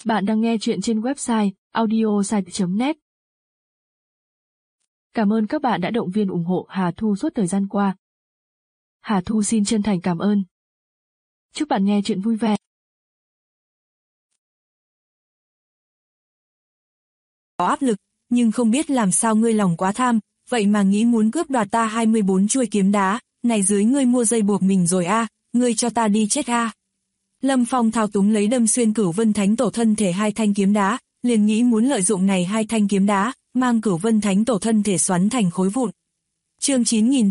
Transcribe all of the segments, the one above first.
Bạn đang nghe chuyện trên website audiosite.net. Cảm ơn các bạn đã động viên ủng hộ Hà Thu suốt thời gian qua. Hà Thu xin chân thành cảm ơn. Chúc bạn nghe chuyện vui vẻ. Có áp lực, nhưng không biết làm sao ngươi lòng quá tham, vậy mà nghĩ muốn cướp đoạt ta 24 chuôi kiếm đá, này dưới ngươi mua dây buộc mình rồi a, ngươi cho ta đi chết a. Lâm Phong thao túng lấy đâm xuyên Cửu Vân Thánh Tổ thân thể hai thanh kiếm đá, liền nghĩ muốn lợi dụng này hai thanh kiếm đá, mang Cửu Vân Thánh Tổ thân thể xoắn thành khối vụn. Chương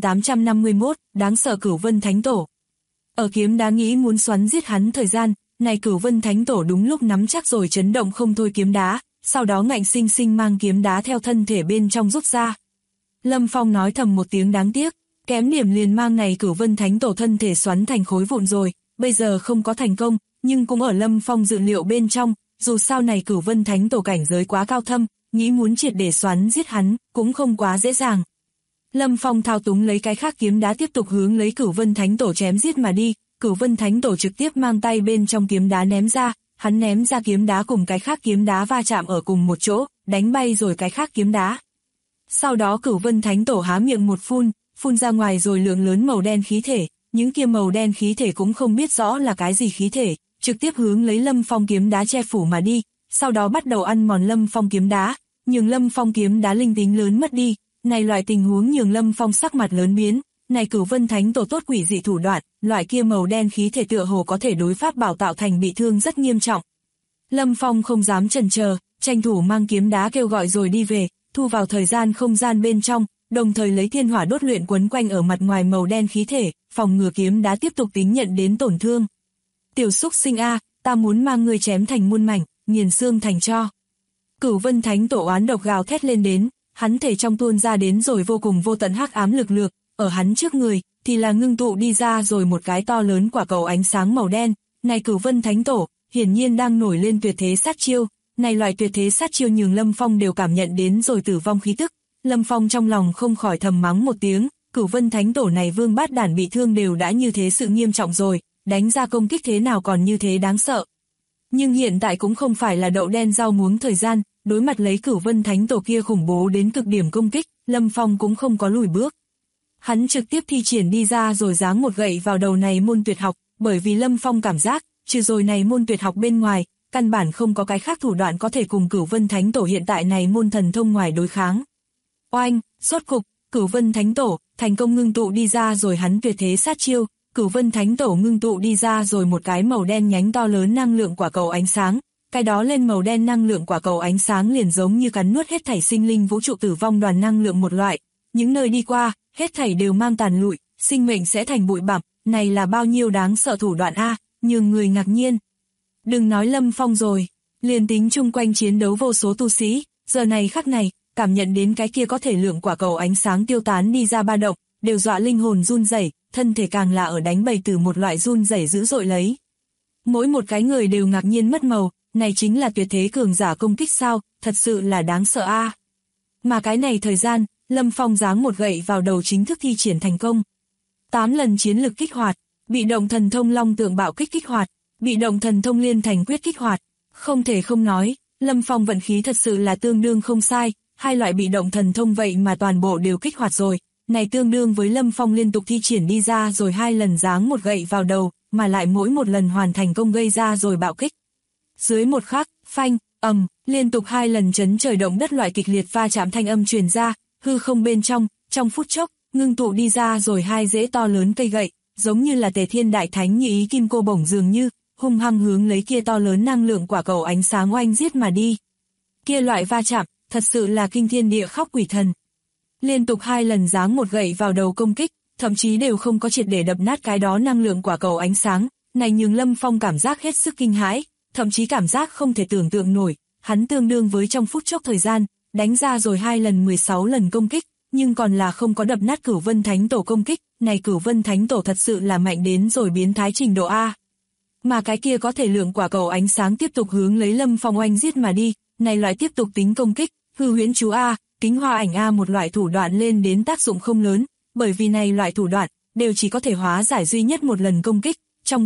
9851, đáng sợ Cửu Vân Thánh Tổ. Ở kiếm đá nghĩ muốn xoắn giết hắn thời gian, này Cửu Vân Thánh Tổ đúng lúc nắm chắc rồi chấn động không thôi kiếm đá, sau đó ngạnh sinh sinh mang kiếm đá theo thân thể bên trong rút ra. Lâm Phong nói thầm một tiếng đáng tiếc, kém điểm liền mang này Cửu Vân Thánh Tổ thân thể xoắn thành khối vụn rồi, bây giờ không có thành công, nhưng cũng ở Lâm Phong dự liệu bên trong, dù sao này Cửu Vân Thánh Tổ cảnh giới quá cao thâm, nghĩ muốn triệt để xoắn giết hắn, cũng không quá dễ dàng. Lâm Phong thao túng lấy cái khác kiếm đá tiếp tục hướng lấy Cửu Vân Thánh Tổ chém giết mà đi, Cửu Vân Thánh Tổ trực tiếp mang tay bên trong kiếm đá ném ra, hắn ném ra kiếm đá cùng cái khác kiếm đá va chạm ở cùng một chỗ, đánh bay rồi cái khác kiếm đá. Sau đó Cửu Vân Thánh Tổ há miệng một phun ra ngoài rồi lượng lớn màu đen khí thể, những kia màu đen khí thể cũng không biết rõ là cái gì khí thể, trực tiếp hướng lấy Lâm Phong kiếm đá che phủ mà đi, sau đó bắt đầu ăn mòn Lâm Phong kiếm đá, nhường Lâm Phong kiếm đá linh tính lớn mất đi, này loại tình huống nhường Lâm Phong sắc mặt lớn biến, này Cửu Vân Thánh Tổ tốt quỷ dị thủ đoạn, loại kia màu đen khí thể tựa hồ có thể đối pháp bảo tạo thành bị thương rất nghiêm trọng. Lâm Phong không dám chần chờ, tranh thủ mang kiếm đá kêu gọi rồi đi về, thu vào thời gian không gian bên trong, đồng thời lấy thiên hỏa đốt luyện quấn quanh ở mặt ngoài màu đen khí thể, phòng ngừa kiếm đá tiếp tục tính nhận đến tổn thương. Tiểu xúc sinh a, ta muốn mang ngươi chém thành muôn mảnh, nghiền xương thành tro. Cửu Vân Thánh Tổ oán độc gào thét lên đến, hắn thể trong tuôn ra đến rồi vô cùng vô tận hắc ám lực lượng, ở hắn trước người thì là ngưng tụ đi ra rồi một cái to lớn quả cầu ánh sáng màu đen, này Cửu Vân Thánh Tổ hiển nhiên đang nổi lên tuyệt thế sát chiêu, này loại tuyệt thế sát chiêu nhường Lâm Phong đều cảm nhận đến rồi tử vong khí tức. Lâm Phong trong lòng không khỏi thầm mắng một tiếng, Cửu Vân Thánh Tổ này vương bát đản bị thương đều đã như thế sự nghiêm trọng rồi, đánh ra công kích thế nào còn như thế đáng sợ. Nhưng hiện tại cũng không phải là đậu đen rau muống thời gian, đối mặt lấy Cửu Vân Thánh Tổ kia khủng bố đến cực điểm công kích, Lâm Phong cũng không có lùi bước. Hắn trực tiếp thi triển đi ra rồi giáng một gậy vào đầu này môn tuyệt học, bởi vì Lâm Phong cảm giác, trừ rồi này môn tuyệt học bên ngoài, căn bản không có cái khác thủ đoạn có thể cùng Cửu Vân Thánh Tổ hiện tại này môn thần thông ngoài đối kháng. Oanh, rốt cục, Cửu Vân Thánh Tổ thành công ngưng tụ đi ra rồi hắn tuyệt thế sát chiêu, Cửu Vân Thánh Tổ ngưng tụ đi ra rồi một cái màu đen nhánh to lớn năng lượng quả cầu ánh sáng, cái đó lên màu đen năng lượng quả cầu ánh sáng liền giống như cắn nuốt hết thảy sinh linh vũ trụ tử vong đoàn năng lượng một loại, những nơi đi qua, hết thảy đều mang tàn lụi, sinh mệnh sẽ thành bụi bặm, này là bao nhiêu đáng sợ thủ đoạn a, nhường người ngạc nhiên. Đừng nói Lâm Phong rồi, liền tính chung quanh chiến đấu vô số tu sĩ, giờ này khắc này, cảm nhận đến cái kia có thể lượng quả cầu ánh sáng tiêu tán đi ra ba động, đều dọa linh hồn run rẩy, thân thể càng là ở đánh bầy từ một loại run rẩy dữ dội lấy. Mỗi một cái người đều ngạc nhiên mất màu, này chính là tuyệt thế cường giả công kích sao, thật sự là đáng sợ a. Mà cái này thời gian, Lâm Phong giáng một gậy vào đầu chính thức thi triển thành công. 8 lần chiến lực kích hoạt, bị động thần thông long tượng bạo kích kích hoạt, bị động thần thông liên thành quyết kích hoạt. Không thể không nói, Lâm Phong vận khí thật sự là tương đương không sai, hai loại bị động thần thông vậy mà toàn bộ đều kích hoạt rồi, này tương đương với Lâm Phong liên tục thi triển đi ra rồi 2 lần giáng một gậy vào đầu, mà lại mỗi một lần hoàn thành công gây ra rồi bạo kích. Dưới một khắc, phanh, liên tục 2 lần chấn trời động đất loại kịch liệt va chạm thanh âm truyền ra, hư không bên trong phút chốc, ngưng tụ đi ra rồi 2 rễ to lớn cây gậy, giống như là Tề Thiên Đại Thánh như ý kim cô bổng dường như, hung hăng hướng lấy kia to lớn năng lượng quả cầu ánh sáng oanh giết mà đi. Kia loại va chạm, thật sự là kinh thiên địa khóc quỷ thần. Liên tục 2 lần giáng một gậy vào đầu công kích, thậm chí đều không có triệt để đập nát cái đó năng lượng quả cầu ánh sáng, này nhường Lâm Phong cảm giác hết sức kinh hãi, thậm chí cảm giác không thể tưởng tượng nổi, hắn tương đương với trong phút chốc thời gian, đánh ra rồi 2 lần 16 lần công kích, nhưng còn là không có đập nát Cửu Vân Thánh Tổ công kích, này Cửu Vân Thánh Tổ thật sự là mạnh đến rồi biến thái trình độ A. Mà cái kia có thể lượng quả cầu ánh sáng tiếp tục hướng lấy Lâm Phong oanh giết mà đi, này loại tiếp tục tính công kích, hư huyễn chú A, kính hoa ảnh A một loại thủ đoạn lên đến tác dụng không lớn, bởi vì này loại thủ đoạn, đều chỉ có thể hóa giải duy nhất một lần công kích, trong gương,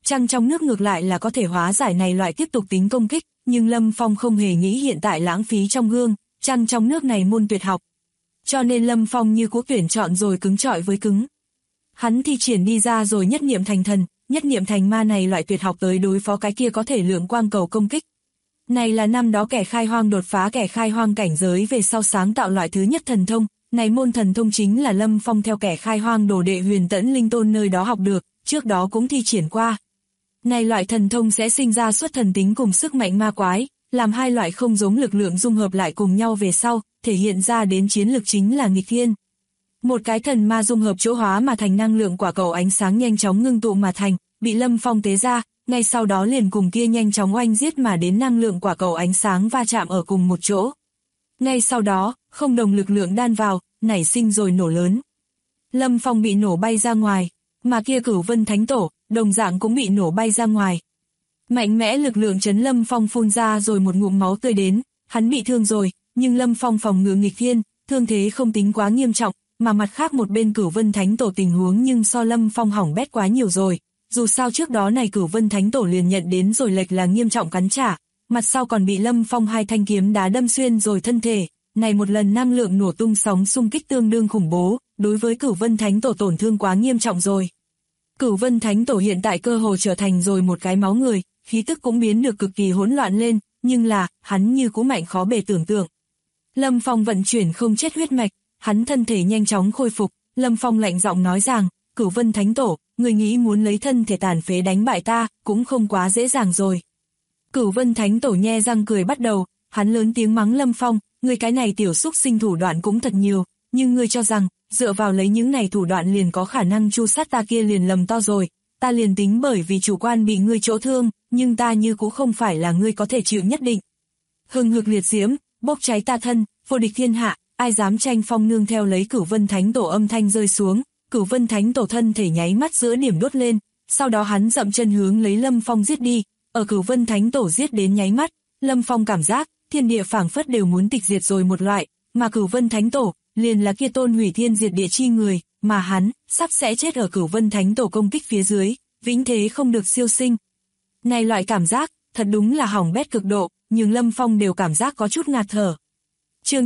Trăng trong nước ngược lại là có thể hóa giải này loại tiếp tục tính công kích, nhưng Lâm Phong không hề nghĩ hiện tại lãng phí trong gương, trăng trong nước này môn tuyệt học. Cho nên Lâm Phong như cũ tuyển chọn rồi cứng trọi với cứng. Hắn thi triển đi ra rồi nhất niệm thành thần, nhất niệm thành ma này loại tuyệt học tới đối phó cái kia có thể lượng quang cầu công kích. Này là năm đó kẻ khai hoang đột phá kẻ khai hoang cảnh giới về sau sáng tạo loại thứ nhất thần thông, này môn thần thông chính là Lâm Phong theo kẻ khai hoang đồ đệ Huyền Tẫn Linh Tôn nơi đó học được, trước đó cũng thi triển qua. Này loại thần thông sẽ sinh ra xuất thần tính cùng sức mạnh ma quái, làm hai loại không giống lực lượng dung hợp lại cùng nhau về sau, thể hiện ra đến chiến lực chính là nghịch thiên. Một cái thần ma dung hợp chỗ hóa mà thành năng lượng quả cầu ánh sáng nhanh chóng ngưng tụ mà thành, bị Lâm Phong tế ra, ngay sau đó liền cùng kia nhanh chóng oanh giết mà đến năng lượng quả cầu ánh sáng va chạm ở cùng một chỗ. Ngay sau đó, không đồng lực lượng đan vào, nảy sinh rồi nổ lớn. Lâm Phong bị nổ bay ra ngoài, mà kia Cửu Vân Thánh Tổ, đồng dạng cũng bị nổ bay ra ngoài. Mạnh mẽ lực lượng chấn Lâm Phong phun ra rồi một ngụm máu tươi đến, hắn bị thương rồi, nhưng Lâm Phong phòng ngự nghịch thiên, thương thế không tính quá nghiêm trọng, mà mặt khác một bên Cửu Vân Thánh Tổ tình huống nhưng so Lâm Phong hỏng bét quá nhiều rồi. Dù sao trước đó này Cửu Vân Thánh Tổ liền nhận đến rồi lệch là nghiêm trọng cắn trả, mặt sau còn bị Lâm Phong hai thanh kiếm đá đâm xuyên rồi thân thể, này một lần năng lượng nổ tung sóng xung kích tương đương khủng bố, đối với Cửu Vân Thánh Tổ tổn thương quá nghiêm trọng rồi. Cửu Vân Thánh Tổ hiện tại cơ hồ trở thành rồi một cái máu người, khí tức cũng biến được cực kỳ hỗn loạn lên, nhưng là, hắn như cũ mạnh khó bề tưởng tượng. Lâm Phong vận chuyển không chết huyết mạch, hắn thân thể nhanh chóng khôi phục, Lâm Phong lạnh giọng nói rằng, Cửu Vân Thánh Tổ, người nghĩ muốn lấy thân thể tàn phế đánh bại ta, cũng không quá dễ dàng rồi. Cửu Vân Thánh Tổ nhe răng cười bắt đầu, hắn lớn tiếng mắng Lâm Phong, người cái này tiểu xúc sinh thủ đoạn cũng thật nhiều, nhưng ngươi cho rằng, dựa vào lấy những này thủ đoạn liền có khả năng tru sát ta kia liền lầm to rồi, ta liền tính bởi vì chủ quan bị ngươi chỗ thương, nhưng ta như cũng không phải là ngươi có thể chịu nhất định. Hừng hực liệt diễm, bốc cháy ta thân, vô địch thiên hạ, ai dám tranh phong nương theo lấy Cửu Vân Thánh Tổ âm thanh rơi xuống, Cửu Vân Thánh Tổ thân thể nháy mắt giữa điểm đốt lên, sau đó hắn dậm chân hướng lấy Lâm Phong giết đi, ở Cửu Vân Thánh Tổ giết đến nháy mắt, Lâm Phong cảm giác, thiên địa phảng phất đều muốn tịch diệt rồi một loại, mà Cửu Vân Thánh Tổ, liền là kia tôn hủy thiên diệt địa chi người, mà hắn, sắp sẽ chết ở Cửu Vân Thánh Tổ công kích phía dưới, vĩnh thế không được siêu sinh. Này loại cảm giác, thật đúng là hỏng bét cực độ, nhưng Lâm Phong đều cảm giác có chút ngạt thở. Chương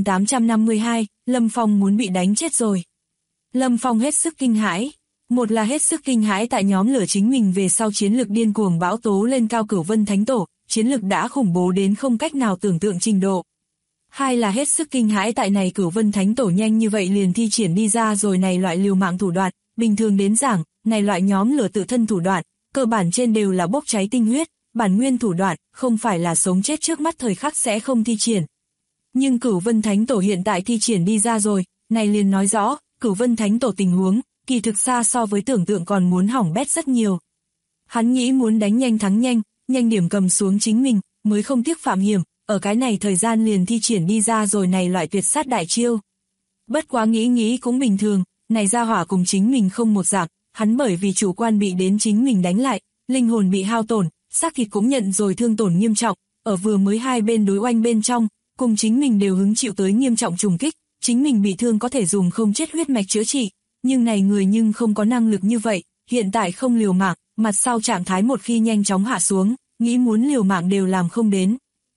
9852, Lâm Phong muốn bị đánh chết rồi. Lâm Phong hết sức kinh hãi. Một là hết sức kinh hãi tại nhóm lửa chính mình về sau chiến lực điên cuồng bão tố lên cao Cửu Vân Thánh Tổ, chiến lực đã khủng bố đến không cách nào tưởng tượng trình độ. Hai là hết sức kinh hãi tại này Cửu Vân Thánh Tổ nhanh như vậy liền thi triển đi ra rồi này loại liều mạng thủ đoạn, bình thường đến giảng, này loại nhóm lửa tự thân thủ đoạn, cơ bản trên đều là bốc cháy tinh huyết, bản nguyên thủ đoạn, không phải là sống chết trước mắt thời khắc sẽ không thi triển. Nhưng Cửu Vân Thánh Tổ hiện tại thi triển đi ra rồi, này liền nói rõ, Cửu Vân Thánh Tổ tình huống, kỳ thực xa so với tưởng tượng còn muốn hỏng bét rất nhiều. Hắn nghĩ muốn đánh nhanh thắng nhanh, nhanh điểm cầm xuống chính mình, mới không tiếc phạm hiểm, ở cái này thời gian liền thi triển đi ra rồi này loại tuyệt sát đại chiêu. Bất quá nghĩ cũng bình thường, này ra hỏa cùng chính mình không một dạng, hắn bởi vì chủ quan bị đến chính mình đánh lại, linh hồn bị hao tổn, xác thịt cũng nhận rồi thương tổn nghiêm trọng, ở vừa mới hai bên đối oanh bên trong, cùng chính mình đều hứng chịu tới nghiêm trọng trùng kích, chính mình bị thương có thể dùng không chết huyết mạch chữa trị, nhưng này người nhưng không có năng lực như vậy, hiện tại không liều mạng, mặt sau trạng thái một khi nhanh chóng hạ xuống, nghĩ muốn liều mạng đều làm không đến.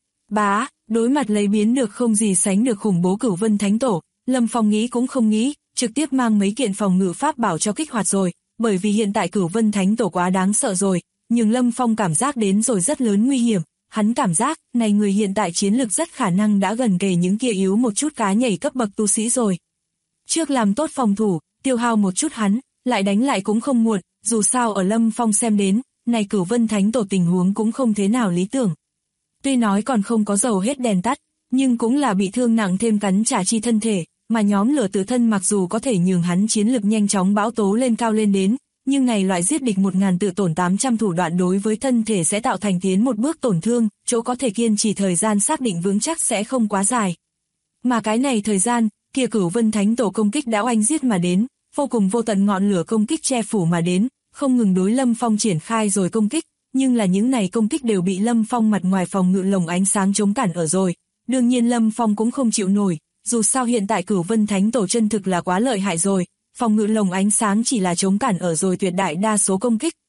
Bá, đối mặt lấy biến được không gì sánh được khủng bố Cửu Vân Thánh Tổ, Lâm Phong nghĩ cũng không nghĩ, trực tiếp mang mấy kiện phòng ngự pháp bảo cho kích hoạt rồi, bởi vì hiện tại Cửu Vân Thánh Tổ quá đáng sợ rồi, nhưng Lâm Phong cảm giác đến rồi rất lớn nguy hiểm, hắn cảm giác, này người hiện tại chiến lực rất khả năng đã gần kề những kia yếu một chút cá nhảy cấp bậc tu sĩ rồi. Trước làm tốt phòng thủ, tiêu hao một chút hắn, lại đánh lại cũng không muộn, dù sao ở Lâm Phong xem đến, này Cửu Vân Thánh Tổ tình huống cũng không thế nào lý tưởng. Tuy nói còn không có dầu hết đèn tắt, nhưng cũng là bị thương nặng thêm cắn trả chi thân thể, mà nhóm lửa tự thân mặc dù có thể nhường hắn chiến lực nhanh chóng bão tố lên cao lên đến, nhưng này loại giết địch 1000 tự tổn 800 thủ đoạn đối với thân thể sẽ tạo thành tiến một bước tổn thương, chỗ có thể kiên trì thời gian xác định vững chắc sẽ không quá dài. Mà cái này thời gian, kia Cửu Vân Thánh Tổ công kích đã oanh giết mà đến, vô cùng vô tận ngọn lửa công kích che phủ mà đến, không ngừng đối Lâm Phong triển khai rồi công kích, nhưng là những này công kích đều bị Lâm Phong mặt ngoài phòng ngự lồng ánh sáng chống cản ở rồi. Đương nhiên Lâm Phong cũng không chịu nổi, dù sao hiện tại Cửu Vân Thánh Tổ chân thực là quá lợi hại rồi, phòng ngự lồng ánh sáng chỉ là chống cản ở rồi tuyệt đại đa số công kích,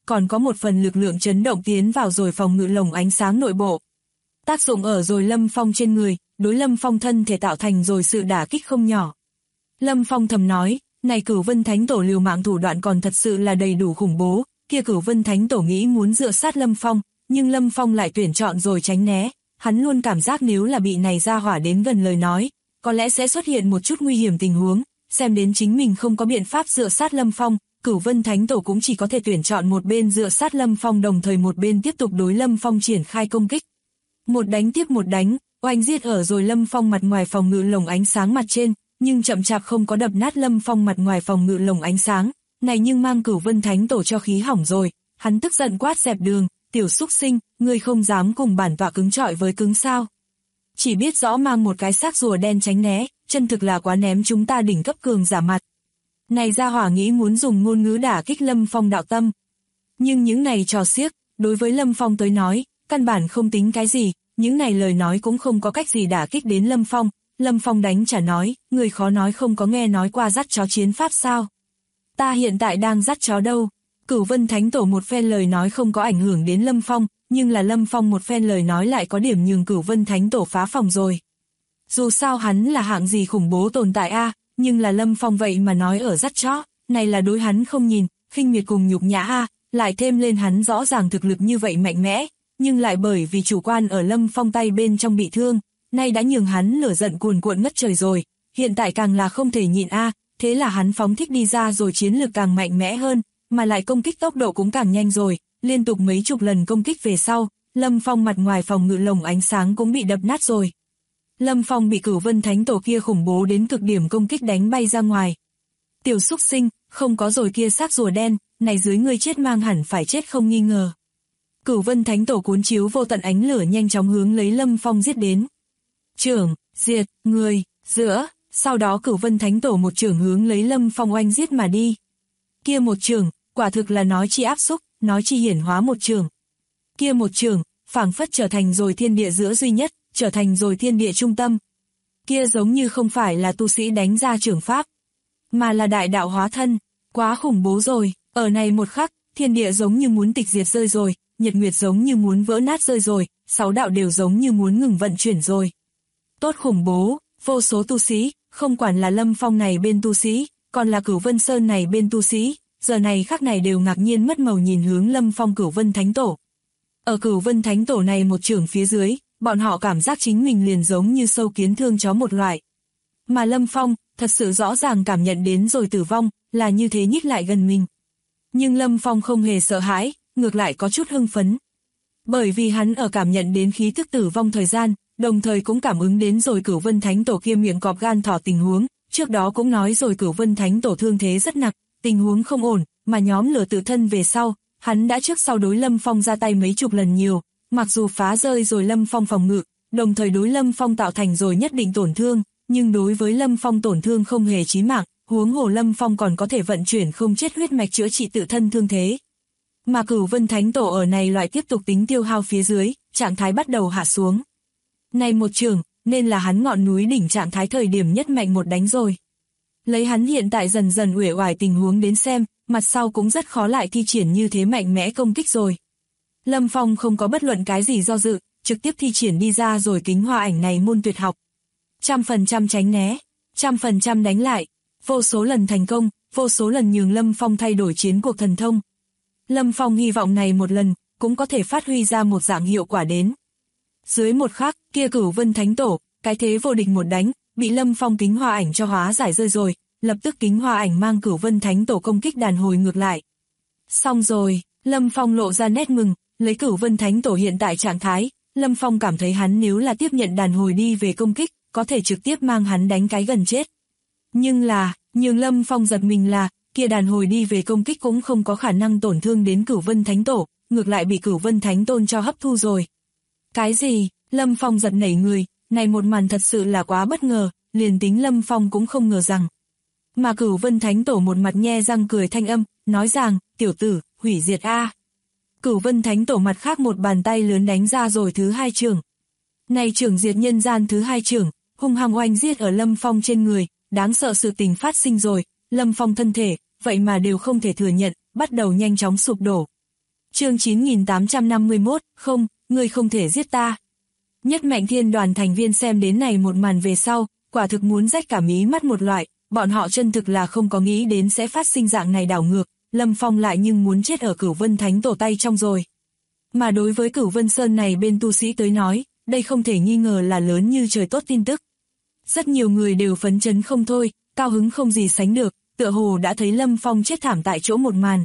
còn có một phần lực lượng chấn động tiến vào rồi phòng ngự lồng ánh sáng nội bộ. Tác dụng ở rồi Lâm Phong trên người, đối Lâm Phong thân thể tạo thành rồi sự đả kích không nhỏ. Lâm Phong thầm nói, này Cửu Vân Thánh Tổ liều mạng thủ đoạn còn thật sự là đầy đủ khủng bố, kia Cửu Vân Thánh Tổ nghĩ muốn dựa sát Lâm Phong, nhưng Lâm Phong lại tuyển chọn rồi tránh né, hắn luôn cảm giác nếu là bị này ra hỏa đến gần lời nói, có lẽ sẽ xuất hiện một chút nguy hiểm tình huống, xem đến chính mình không có biện pháp dựa sát Lâm Phong, Cửu Vân Thánh Tổ cũng chỉ có thể tuyển chọn một bên dựa sát Lâm Phong đồng thời một bên tiếp tục đối Lâm Phong triển khai công kích. Một đánh tiếp một đánh, oanh giết ở rồi Lâm Phong mặt ngoài phòng ngự lồng ánh sáng mặt trên, nhưng chậm chạp không có đập nát Lâm Phong mặt ngoài phòng ngự lồng ánh sáng, này nhưng mang Cửu Vân Thánh Tổ cho khí hỏng rồi, hắn tức giận quát dẹp đường, tiểu xúc sinh, ngươi không dám cùng bản tọa cứng chọi với cứng sao. Chỉ biết rõ mang một cái xác rùa đen tránh né, chân thực là quá ném chúng ta đỉnh cấp cường giả mặt. Này ra hỏa nghĩ muốn dùng ngôn ngữ đả kích Lâm Phong đạo tâm. Nhưng những này trò xiếc, đối với Lâm Phong tới nói, căn bản không tính cái gì, những này lời nói cũng không có cách gì đả kích đến Lâm Phong. Lâm Phong đánh trả nói, người khó nói không có nghe nói qua dắt chó chiến pháp sao. Ta hiện tại đang dắt chó đâu. Cửu Vân Thánh Tổ một phen lời nói không có ảnh hưởng đến Lâm Phong, nhưng là Lâm Phong một phen lời nói lại có điểm nhường Cửu Vân Thánh Tổ phá phòng rồi. Dù sao hắn là hạng gì khủng bố tồn tại a, nhưng là Lâm Phong vậy mà nói ở dắt chó, này là đối hắn không nhìn, khinh miệt cùng nhục nhã a, lại thêm lên hắn rõ ràng thực lực như vậy mạnh mẽ, nhưng lại bởi vì chủ quan ở Lâm Phong tay bên trong bị thương, nay đã nhường hắn lửa giận cuồn cuộn ngất trời rồi, hiện tại càng là không thể nhịn a, thế là hắn phóng thích đi ra rồi chiến lược càng mạnh mẽ hơn, mà lại công kích tốc độ cũng càng nhanh rồi, liên tục mấy chục lần công kích về sau, Lâm Phong mặt ngoài phòng ngự lồng ánh sáng cũng bị đập nát rồi. Lâm Phong bị Cửu Vân Thánh Tổ kia khủng bố đến cực điểm công kích đánh bay ra ngoài. Tiểu xúc sinh, không có rồi kia xác rùa đen, này dưới ngươi chết mang hẳn phải chết không nghi ngờ. Cửu Vân Thánh Tổ cuốn chiếu vô tận ánh lửa nhanh chóng hướng lấy Lâm Phong giết đến. Trưởng, diệt, người, giữa, sau đó Cửu Vân Thánh Tổ một trưởng hướng lấy Lâm Phong oanh giết mà đi. Kia một trưởng, quả thực là nói chi áp xúc, nói chi hiển hóa một trưởng. Kia một trưởng, phảng phất trở thành rồi thiên địa giữa duy nhất, trở thành rồi thiên địa trung tâm. Kia giống như không phải là tu sĩ đánh ra trưởng pháp, mà là đại đạo hóa thân, quá khủng bố rồi, ở này một khắc, thiên địa giống như muốn tịch diệt rơi rồi, nhật nguyệt giống như muốn vỡ nát rơi rồi, sáu đạo đều giống như muốn ngừng vận chuyển rồi. Tốt khủng bố, vô số tu sĩ, không quản là Lâm Phong này bên tu sĩ, còn là Cửu Vân Sơn này bên tu sĩ, giờ này khắc này đều ngạc nhiên mất màu nhìn hướng Lâm Phong Cửu Vân Thánh Tổ. Ở Cửu Vân Thánh Tổ này một trưởng phía dưới, bọn họ cảm giác chính mình liền giống như sâu kiến thương chó một loại. Mà Lâm Phong, thật sự rõ ràng cảm nhận đến rồi tử vong, là như thế nhích lại gần mình. Nhưng Lâm Phong không hề sợ hãi, ngược lại có chút hưng phấn. Bởi vì hắn ở cảm nhận đến khí thức tử vong thời gian, đồng thời cũng cảm ứng đến rồi Cửu Vân Thánh Tổ kia miệng cọp gan thỏ tình huống, trước đó cũng nói rồi Cửu Vân Thánh Tổ thương thế rất nặng, tình huống không ổn, mà nhóm lửa tự thân về sau, hắn đã trước sau đối Lâm Phong ra tay mấy chục lần nhiều, mặc dù phá rơi rồi Lâm Phong phòng ngự, đồng thời đối Lâm Phong tạo thành rồi nhất định tổn thương, nhưng đối với Lâm Phong tổn thương không hề chí mạng, huống hồ Lâm Phong còn có thể vận chuyển không chết huyết mạch chữa trị tự thân thương thế. Mà Cửu Vân Thánh Tổ ở này loại tiếp tục tính tiêu hao phía dưới, trạng thái bắt đầu hạ xuống. Này một trường, nên là hắn ngọn núi đỉnh trạng thái thời điểm nhất mạnh một đánh rồi. Lấy hắn hiện tại dần dần uể oải tình huống đến xem, mặt sau cũng rất khó lại thi triển như thế mạnh mẽ công kích rồi. Lâm Phong không có bất luận cái gì do dự, trực tiếp thi triển đi ra rồi kính hoa ảnh này môn tuyệt học. 100% tránh né, 100% đánh lại, vô số lần thành công, vô số lần nhường Lâm Phong thay đổi chiến cuộc thần thông. Lâm Phong hy vọng này một lần, cũng có thể phát huy ra một dạng hiệu quả đến. Dưới một khắc, kia Cửu Vân Thánh Tổ, cái thế vô địch một đánh, bị Lâm Phong kính hoa ảnh cho hóa giải rơi rồi, lập tức kính hoa ảnh mang Cửu Vân Thánh Tổ công kích đàn hồi ngược lại. Xong rồi, Lâm Phong lộ ra nét mừng, lấy Cửu Vân Thánh Tổ hiện tại trạng thái, Lâm Phong cảm thấy hắn nếu là tiếp nhận đàn hồi đi về công kích, có thể trực tiếp mang hắn đánh cái gần chết. Nhưng là, nhường Lâm Phong giật mình là, kia đàn hồi đi về công kích cũng không có khả năng tổn thương đến Cửu Vân Thánh Tổ, ngược lại bị Cửu Vân Thánh Tôn cho hấp thu rồi. Cái gì? Lâm Phong giật nảy người, này một màn thật sự là quá bất ngờ, liền tính Lâm Phong cũng không ngờ rằng. Mà Cửu Vân Thánh Tổ một mặt nhe răng cười thanh âm, nói rằng, tiểu tử, hủy diệt a. Cửu Vân Thánh Tổ mặt khác một bàn tay lớn đánh ra rồi thứ hai trường. Này trường diệt nhân gian thứ hai trường, hung hăng oanh giết ở Lâm Phong trên người, đáng sợ sự tình phát sinh rồi, Lâm Phong thân thể, vậy mà đều không thể thừa nhận, bắt đầu nhanh chóng sụp đổ. Chương 9851, không, ngươi không thể giết ta. Nhất Mệnh Thiên đoàn thành viên xem đến này một màn về sau, quả thực muốn rách cả mí mắt một loại, bọn họ chân thực là không có nghĩ đến sẽ phát sinh dạng này đảo ngược, Lâm Phong lại nhưng muốn chết ở Cửu Vân Thánh Tổ tay trong rồi. Mà đối với Cửu Vân Sơn này bên tu sĩ tới nói, đây không thể nghi ngờ là lớn như trời tốt tin tức. Rất nhiều người đều phấn chấn không thôi, cao hứng không gì sánh được, tựa hồ đã thấy Lâm Phong chết thảm tại chỗ một màn.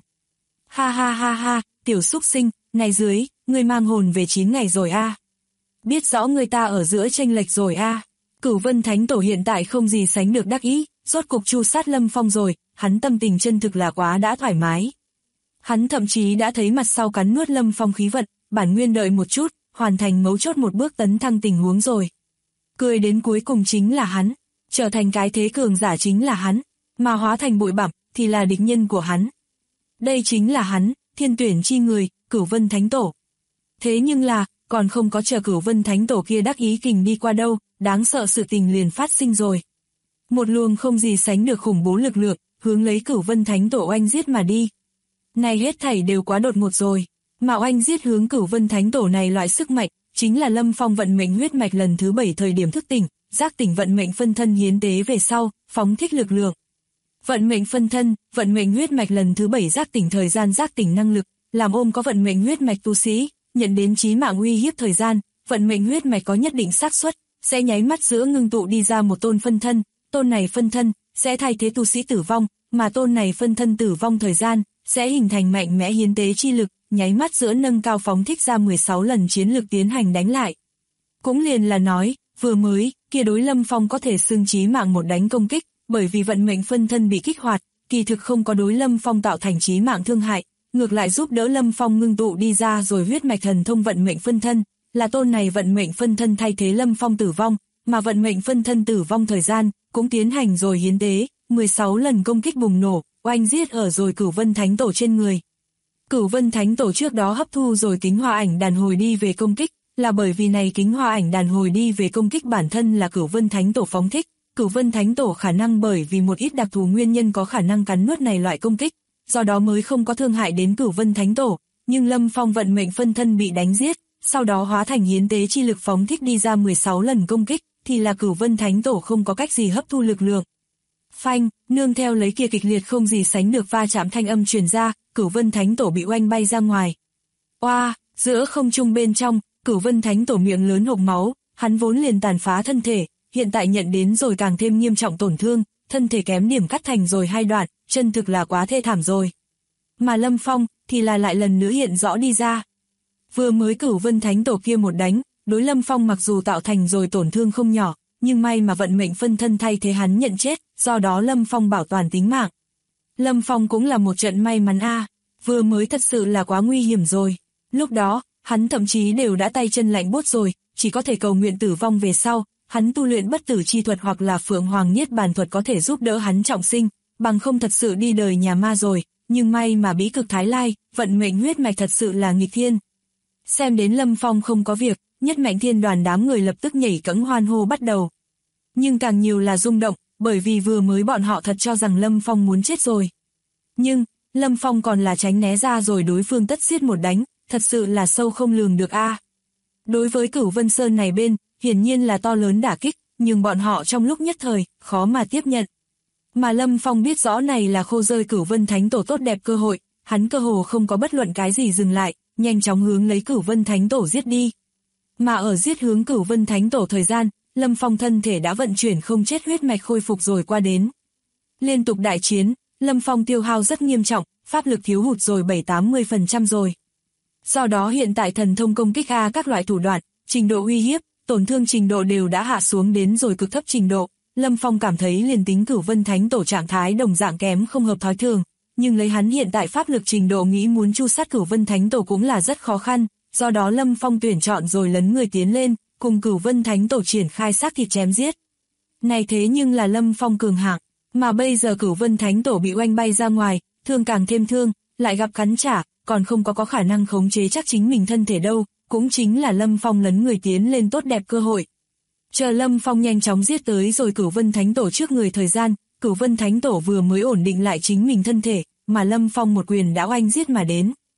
Ha ha ha ha, tiểu xúc sinh, này dưới, ngươi mang hồn về 9 ngày rồi a. Biết rõ người ta ở giữa chênh lệch rồi a. Cửu Vân Thánh Tổ hiện tại không gì sánh được đắc ý, rốt cục tru sát Lâm Phong rồi, hắn tâm tình chân thực là quá đã thoải mái. Hắn thậm chí đã thấy mặt sau cắn nuốt Lâm Phong khí vận, bản nguyên đợi một chút, hoàn thành mấu chốt một bước tấn thăng tình huống rồi. Cười đến cuối cùng chính là hắn, trở thành cái thế cường giả chính là hắn, mà hóa thành bụi bặm thì là địch nhân của hắn. Đây chính là hắn, thiên tuyển chi người, Cửu Vân Thánh Tổ. Thế nhưng là, còn không có chờ Cửu Vân Thánh Tổ kia đắc ý kình đi qua đâu, đáng sợ sự tình liền phát sinh rồi. Một luồng không gì sánh được khủng bố lực lượng, hướng lấy Cửu Vân Thánh Tổ oanh giết mà đi. Này hết thảy đều quá đột ngột rồi, mà oanh giết hướng Cửu Vân Thánh Tổ này loại sức mạnh, chính là Lâm Phong vận mệnh huyết mạch lần thứ 7 thời điểm thức tỉnh, giác tỉnh vận mệnh phân thân hiến tế về sau, phóng thích lực lượng. Vận mệnh phân thân, vận mệnh huyết mạch lần thứ 7 giác tỉnh thời gian giác tỉnh năng lực, làm ôm có vận mệnh huyết mạch tu sĩ, nhận đến chí mạng uy hiếp thời gian, vận mệnh huyết mạch có nhất định xác suất sẽ nháy mắt giữa ngưng tụ đi ra một tôn phân thân, tôn này phân thân sẽ thay thế tu sĩ tử vong, mà tôn này phân thân tử vong thời gian sẽ hình thành mạnh mẽ hiến tế chi lực, nháy mắt giữa nâng cao phóng thích ra 16 lần chiến lực tiến hành đánh lại. Cũng liền là nói, vừa mới, kia đối Lâm Phong có thể xưng chí mạng một đánh công kích, bởi vì vận mệnh phân thân bị kích hoạt, kỳ thực không có đối Lâm Phong tạo thành chí mạng thương hại, ngược lại giúp đỡ Lâm Phong ngưng tụ đi ra rồi huyết mạch thần thông vận mệnh phân thân, là tôn này vận mệnh phân thân thay thế Lâm Phong tử vong, mà vận mệnh phân thân tử vong thời gian cũng tiến hành rồi hiến tế, 16 lần công kích bùng nổ, oanh giết ở rồi Cửu Vân Thánh Tổ trên người. Cửu Vân Thánh Tổ trước đó hấp thu rồi kính hoa ảnh đàn hồi đi về công kích, là bởi vì này kính hoa ảnh đàn hồi đi về công kích bản thân là Cửu Vân Thánh Tổ phóng thích, Cửu Vân Thánh Tổ khả năng bởi vì một ít đặc thù nguyên nhân có khả năng cắn nuốt này loại công kích, do đó mới không có thương hại đến Cửu Vân Thánh Tổ, nhưng Lâm Phong vận mệnh phân thân bị đánh giết, sau đó hóa thành hiến tế chi lực phóng thích đi ra 16 lần công kích, thì là Cửu Vân Thánh Tổ không có cách gì hấp thu lực lượng. Phanh, nương theo lấy kia kịch liệt không gì sánh được va chạm thanh âm truyền ra, Cửu Vân Thánh Tổ bị oanh bay ra ngoài. Oa, giữa không trung bên trong, Cửu Vân Thánh Tổ miệng lớn hộc máu, hắn vốn liền tàn phá thân thể, hiện tại nhận đến rồi càng thêm nghiêm trọng tổn thương, thân thể kém điểm cắt thành rồi 2 đoạn, chân thực là quá thê thảm rồi. Mà Lâm Phong thì là lại lần nữa hiện rõ đi ra. Vừa mới Cửu Vân Thánh Tổ kia một đánh, đối Lâm Phong mặc dù tạo thành rồi tổn thương không nhỏ, nhưng may mà vận mệnh phân thân thay thế hắn nhận chết, do đó Lâm Phong bảo toàn tính mạng. Lâm Phong cũng là một trận may mắn a, vừa mới thật sự là quá nguy hiểm rồi. Lúc đó, hắn thậm chí đều đã tay chân lạnh buốt rồi, chỉ có thể cầu nguyện tử vong về sau, hắn tu luyện bất tử chi thuật hoặc là Phượng Hoàng Niết Bàn thuật có thể giúp đỡ hắn trọng sinh, bằng không thật sự đi đời nhà ma rồi, nhưng may mà bí cực Thái Lai, vận mệnh huyết mạch thật sự là nghịch thiên. Xem đến Lâm Phong không có việc, Nhất Mệnh Thiên đoàn đám người lập tức nhảy cẫng hoan hô bắt đầu. Nhưng càng nhiều là rung động, bởi vì vừa mới bọn họ thật cho rằng Lâm Phong muốn chết rồi. Nhưng, Lâm Phong còn là tránh né ra rồi đối phương tất xiết một đánh, thật sự là sâu không lường được a. Đối với Cửu Vân Sơn này bên, hiển nhiên là to lớn đả kích, nhưng bọn họ trong lúc nhất thời, khó mà tiếp nhận. Mà Lâm Phong biết rõ này là khô rơi Cửu Vân Thánh Tổ tốt đẹp cơ hội, hắn cơ hồ không có bất luận cái gì dừng lại, nhanh chóng hướng lấy Cửu Vân Thánh Tổ giết đi. Mà ở giết hướng Cửu Vân Thánh Tổ thời gian, Lâm Phong thân thể đã vận chuyển không chết huyết mạch khôi phục rồi qua đến. Liên tục đại chiến, Lâm Phong tiêu hao rất nghiêm trọng, pháp lực thiếu hụt rồi 70-80% rồi. Do đó hiện tại thần thông công kích các loại thủ đoạn, trình độ uy hiếp, tổn thương trình độ đều đã hạ xuống đến rồi cực thấp trình độ. Lâm Phong cảm thấy liền tính Cửu Vân Thánh Tổ trạng thái đồng dạng kém không hợp thói thường, nhưng lấy hắn hiện tại pháp lực trình độ nghĩ muốn chu sát Cửu Vân Thánh Tổ cũng là rất khó khăn, do đó Lâm Phong tuyển chọn rồi lấn người tiến lên, cùng Cửu Vân Thánh Tổ triển khai xác thịt chém giết. Này thế nhưng là Lâm Phong cường hạng, mà bây giờ Cửu Vân Thánh Tổ bị oanh bay ra ngoài, thương càng thêm thương, lại gặp cắn trả, còn không có khả năng khống chế chắc chính mình thân thể đâu, cũng chính là Lâm Phong lấn người tiến lên tốt đẹp cơ hội. Chờ Lâm Phong nhanh chóng giết tới rồi Cửu Vân Thánh Tổ trước người thời gian, Cửu Vân Thánh Tổ vừa mới ổn định lại chính mình thân thể, mà Lâm Phong một quyền đã oanh giết mà đến.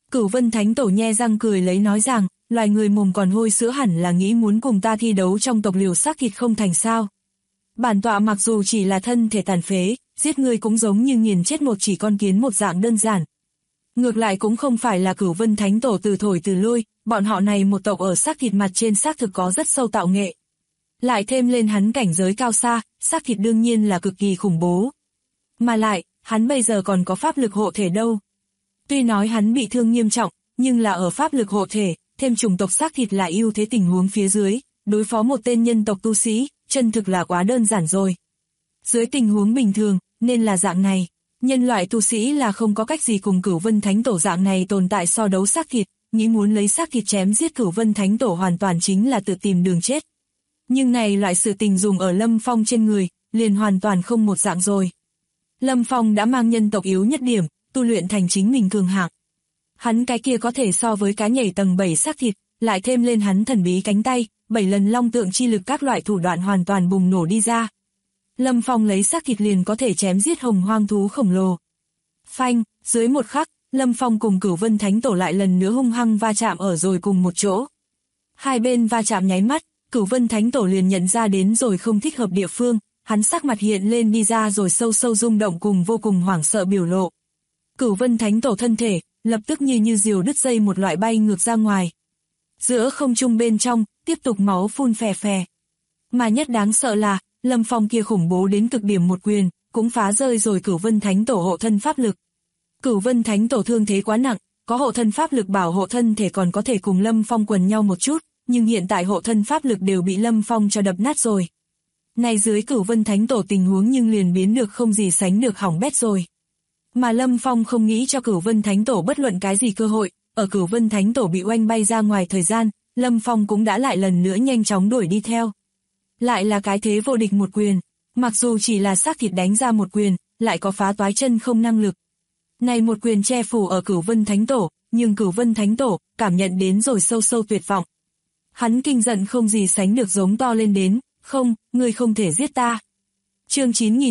Cửu Vân Thánh Tổ nhe răng cười lấy nói rằng, loài người mồm còn hôi sữa hẳn là nghĩ muốn cùng ta thi đấu trong tộc liều xác thịt không thành sao. Bản tọa mặc dù chỉ là thân thể tàn phế, giết ngươi cũng giống như nghiền chết một chỉ con kiến một dạng đơn giản. Ngược lại cũng không phải là Cửu Vân Thánh Tổ từ thổi từ lôi, bọn họ này một tộc ở xác thịt mặt trên xác thực có rất sâu tạo nghệ. Lại thêm lên hắn cảnh giới cao xa, xác thịt đương nhiên là cực kỳ khủng bố. Mà lại, hắn bây giờ còn có pháp lực hộ thể đâu. Tuy nói hắn bị thương nghiêm trọng, nhưng là ở pháp lực hộ thể, thêm chủng tộc xác thịt lại ưu thế tình huống phía dưới, đối phó một tên nhân tộc tu sĩ, chân thực là quá đơn giản rồi. Dưới tình huống bình thường, nên là dạng này, nhân loại tu sĩ là không có cách gì cùng Cửu Vân Thánh Tổ dạng này tồn tại so đấu xác thịt, nghĩ muốn lấy xác thịt chém giết Cửu Vân Thánh Tổ hoàn toàn chính là tự tìm đường chết. Nhưng này loại sự tình dùng ở Lâm Phong trên người, liền hoàn toàn không một dạng rồi. Lâm Phong đã mang nhân tộc yếu nhất điểm, tu luyện thành chính mình cường hạng. Hắn cái kia có thể so với cá nhảy tầng 7 xác thịt, lại thêm lên hắn thần bí cánh tay, 7 lần long tượng chi lực các loại thủ đoạn hoàn toàn bùng nổ đi ra. Lâm Phong lấy xác thịt liền có thể chém giết hồng hoang thú khổng lồ. Phanh, dưới một khắc, Lâm Phong cùng Cửu Vân Thánh Tổ lại lần nữa hung hăng va chạm ở rồi cùng một chỗ. Hai bên va chạm nháy mắt, Cửu Vân Thánh Tổ liền nhận ra đến rồi không thích hợp địa phương, hắn sắc mặt hiện lên đi ra rồi sâu sâu rung động cùng vô cùng hoảng sợ biểu lộ. Cửu Vân Thánh Tổ thân thể, lập tức như diều đứt dây một loại bay ngược ra ngoài. Giữa không trung bên trong, tiếp tục máu phun phè phè. Mà nhất đáng sợ là, Lâm Phong kia khủng bố đến cực điểm một quyền, cũng phá rơi rồi Cửu Vân Thánh Tổ hộ thân pháp lực. Cửu Vân Thánh Tổ thương thế quá nặng, có hộ thân pháp lực bảo hộ thân thể còn có thể cùng Lâm Phong quần nhau một chút, nhưng hiện tại hộ thân pháp lực đều bị Lâm Phong cho đập nát rồi. Này dưới Cửu Vân Thánh Tổ tình huống nhưng liền biến được không gì sánh được hỏng bét rồi. Mà Lâm Phong không nghĩ cho Cửu Vân Thánh Tổ bất luận cái gì cơ hội, ở Cửu Vân Thánh Tổ bị oanh bay ra ngoài thời gian, Lâm Phong cũng đã lại lần nữa nhanh chóng đuổi đi theo. Lại là cái thế vô địch một quyền, mặc dù chỉ là xác thịt đánh ra một quyền, lại có phá toái chân không năng lực. Này một quyền che phủ ở Cửu Vân Thánh Tổ, nhưng Cửu Vân Thánh Tổ cảm nhận đến rồi sâu sâu tuyệt vọng. Hắn kinh giận không gì sánh được giống to lên đến, không, ngươi không thể giết ta. Chương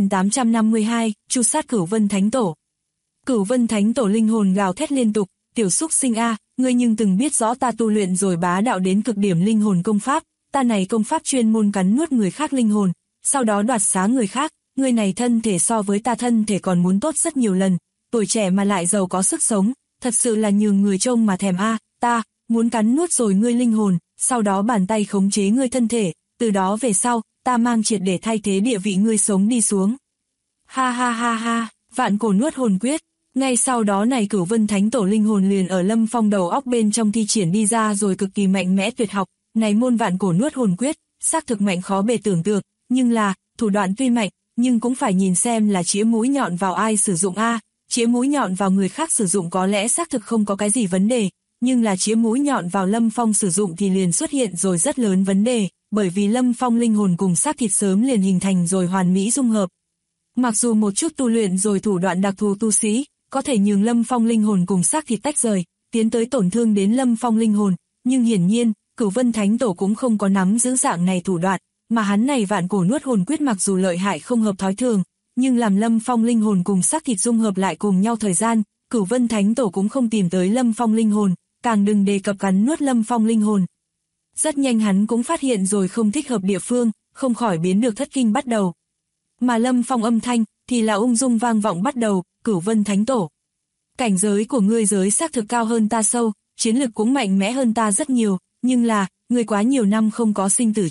9852, tru sát Cửu Vân Thánh Tổ. Cửu Vân Thánh Tổ linh hồn gào thét liên tục, tiểu xúc sinh a, ngươi nhưng từng biết rõ ta tu luyện rồi bá đạo đến cực điểm linh hồn công pháp, ta này công pháp chuyên môn cắn nuốt người khác linh hồn, sau đó đoạt xá người khác, ngươi này thân thể so với ta thân thể còn muốn tốt rất nhiều lần, tuổi trẻ mà lại giàu có sức sống, thật sự là nhường người trông mà thèm a, ta muốn cắn nuốt rồi ngươi linh hồn, sau đó bàn tay khống chế ngươi thân thể, từ đó về sau, ta mang triệt để thay thế địa vị ngươi sống đi xuống. Ha ha ha ha, vạn cổ nuốt hồn quyết. Ngay sau đó này Cửu Vân Thánh Tổ linh hồn liền ở Lâm Phong đầu óc bên trong thi triển đi ra rồi cực kỳ mạnh mẽ tuyệt học, này môn vạn cổ nuốt hồn quyết, xác thực mạnh khó bề tưởng tượng, nhưng là, thủ đoạn tuy mạnh, nhưng cũng phải nhìn xem là chĩa mũi nhọn vào ai sử dụng a, chĩa mũi nhọn vào người khác sử dụng có lẽ xác thực không có cái gì vấn đề, nhưng là chĩa mũi nhọn vào Lâm Phong sử dụng thì liền xuất hiện rồi rất lớn vấn đề, bởi vì Lâm Phong linh hồn cùng xác thịt sớm liền hình thành rồi hoàn mỹ dung hợp. Mặc dù một chút tu luyện rồi thủ đoạn đặc thù tu sĩ, có thể nhường Lâm Phong linh hồn cùng xác thịt tách rời, tiến tới tổn thương đến Lâm Phong linh hồn, nhưng hiển nhiên, Cửu Vân Thánh Tổ cũng không có nắm giữ dạng này thủ đoạn, mà hắn này vạn cổ nuốt hồn quyết mặc dù lợi hại không hợp thói thường, nhưng làm Lâm Phong linh hồn cùng xác thịt dung hợp lại cùng nhau thời gian, Cửu Vân Thánh Tổ cũng không tìm tới Lâm Phong linh hồn, càng đừng đề cập cắn nuốt Lâm Phong linh hồn. Rất nhanh hắn cũng phát hiện rồi không thích hợp địa phương, không khỏi biến được thất kinh bắt đầu. Mà Lâm Phong âm thanh thì là ung dung vang vọng bắt đầu, Cửu Vân Thánh Tổ. Cảnh giới của ngươi giới xác thực cao hơn ta sâu, chiến lực cũng mạnh mẽ hơn ta rất nhiều, nhưng là, ngươi quá nhiều năm không có sinh tử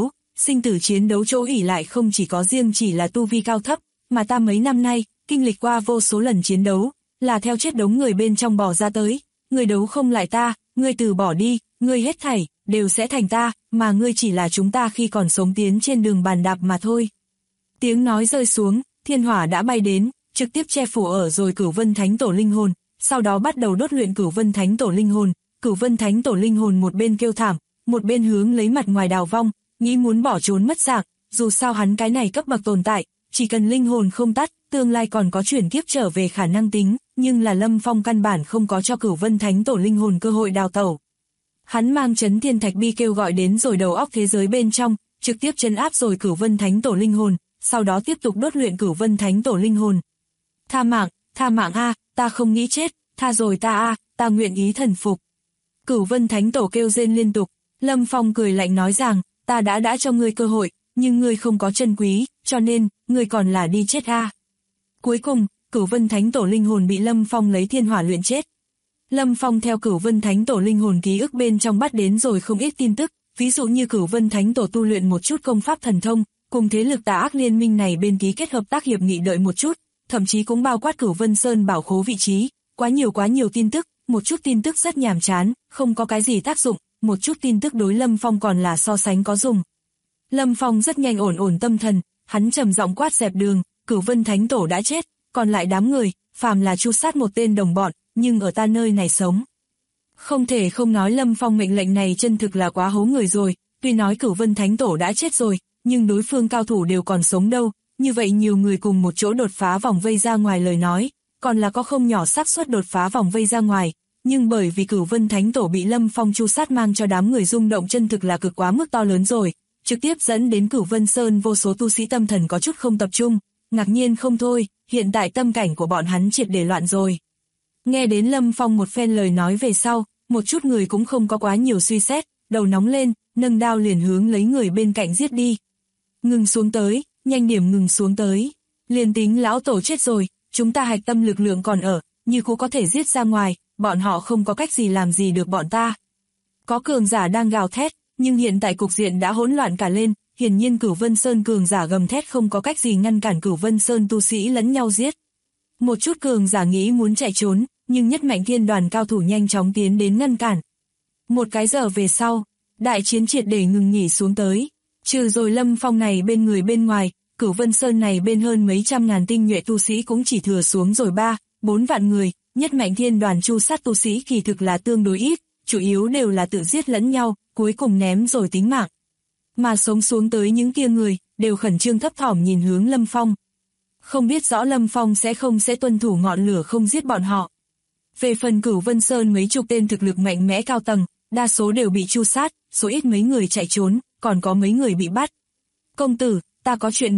chiến đấu chỗ ỷ lại không chỉ có riêng chỉ là tu vi cao thấp, mà ta mấy năm nay, kinh lịch qua vô số lần chiến đấu, là theo chết đống người bên trong bỏ ra tới, ngươi đấu không lại ta, ngươi từ bỏ đi, ngươi hết thảy, đều sẽ thành ta, mà ngươi chỉ là chúng ta khi còn sống tiến trên đường bàn đạp mà thôi. Tiếng nói rơi xuống, thiên hỏa đã bay đến, trực tiếp che phủ ở rồi Cửu Vân Thánh Tổ linh hồn, sau đó bắt đầu đốt luyện Cửu Vân Thánh Tổ linh hồn. Cửu Vân Thánh Tổ linh hồn một bên kêu thảm, một bên hướng lấy mặt ngoài đào vong, nghĩ muốn bỏ trốn mất dạng, dù sao hắn cái này cấp bậc tồn tại, chỉ cần linh hồn không tắt, tương lai còn có chuyển kiếp trở về khả năng tính, nhưng là Lâm Phong căn bản không có cho Cửu Vân Thánh Tổ linh hồn cơ hội đào tẩu. Hắn mang Chấn Thiên Thạch Bi kêu gọi đến rồi đầu óc thế giới bên trong, trực tiếp trấn áp rồi Cửu Vân Thánh Tổ linh hồn, sau đó tiếp tục đốt luyện Cửu Vân Thánh Tổ linh hồn. Tha mạng a, ta không nghĩ chết, tha rồi ta a, ta nguyện ý thần phục. Cửu Vân Thánh Tổ kêu rên liên tục, Lâm Phong cười lạnh nói rằng, ta đã cho ngươi cơ hội, nhưng ngươi không có chân quý, cho nên, ngươi còn là đi chết a. Cuối cùng, Cửu Vân Thánh Tổ linh hồn bị Lâm Phong lấy thiên hỏa luyện chết. Lâm Phong theo Cửu Vân Thánh Tổ linh hồn ký ức bên trong bắt đến rồi không ít tin tức, ví dụ như Cửu Vân Thánh Tổ tu luyện một chút công pháp thần thông, cùng thế lực tà ác liên minh này bên ký kết hợp tác hiệp nghị đợi một chút, thậm chí cũng bao quát Cửu Vân Sơn bảo khố vị trí, quá nhiều tin tức, một chút tin tức rất nhàm chán, không có cái gì tác dụng, một chút tin tức đối Lâm Phong còn là so sánh có dùng. Lâm Phong rất nhanh ổn tâm thần, hắn trầm giọng quát dẹp đường, Cửu Vân Thánh Tổ đã chết, còn lại đám người, phàm là tru sát một tên đồng bọn, nhưng ở ta nơi này sống. Không thể không nói Lâm Phong mệnh lệnh này chân thực là quá hố người rồi, tuy nói Cửu Vân Thánh Tổ đã chết rồi, nhưng đối phương cao thủ đều còn sống đâu, như vậy nhiều người cùng một chỗ đột phá vòng vây ra ngoài lời nói, còn là có không nhỏ xác suất đột phá vòng vây ra ngoài, nhưng bởi vì Cửu Vân Thánh Tổ bị Lâm Phong tru sát mang cho đám người rung động chân thực là cực quá mức to lớn rồi, trực tiếp dẫn đến Cửu Vân Sơn vô số tu sĩ tâm thần có chút không tập trung, ngạc nhiên không thôi, hiện tại tâm cảnh của bọn hắn triệt để loạn rồi. Nghe đến Lâm Phong một phen lời nói về sau, một chút người cũng không có quá nhiều suy xét, đầu nóng lên, nâng đao liền hướng lấy người bên cạnh giết đi. Ngừng xuống tới, nhanh điểm ngừng xuống tới. Liền tính lão tổ chết rồi, chúng ta hạch tâm lực lượng còn ở, như cũng có thể giết ra ngoài, bọn họ không có cách gì làm gì được bọn ta. Có cường giả đang gào thét, nhưng hiện tại cục diện đã hỗn loạn cả lên, hiển nhiên Cửu Vân Sơn cường giả gầm thét không có cách gì ngăn cản Cửu Vân Sơn tu sĩ lẫn nhau giết. Một chút cường giả nghĩ muốn chạy trốn, nhưng nhất mạnh thiên đoàn cao thủ nhanh chóng tiến đến ngăn cản. Một cái giờ về sau, đại chiến triệt để ngừng nghỉ xuống tới. Trừ rồi Lâm Phong này bên người bên ngoài, Cửu Vân Sơn này bên hơn mấy trăm ngàn tinh nhuệ tu sĩ cũng chỉ thừa xuống rồi 3-4 vạn người, nhất mạnh thiên đoàn tru sát tu sĩ kỳ thực là tương đối ít, chủ yếu đều là tự giết lẫn nhau, cuối cùng ném rồi tính mạng. Mà sống xuống tới những kia người, đều khẩn trương thấp thỏm nhìn hướng Lâm Phong. Không biết rõ Lâm Phong sẽ tuân thủ ngọn lửa không giết bọn họ. Về phần Cửu Vân Sơn mấy chục tên thực lực mạnh mẽ cao tầng, đa số đều bị tru sát, số ít mấy người chạy trốn, còn có mấy người bị bắt. Công tử, ta có chuyện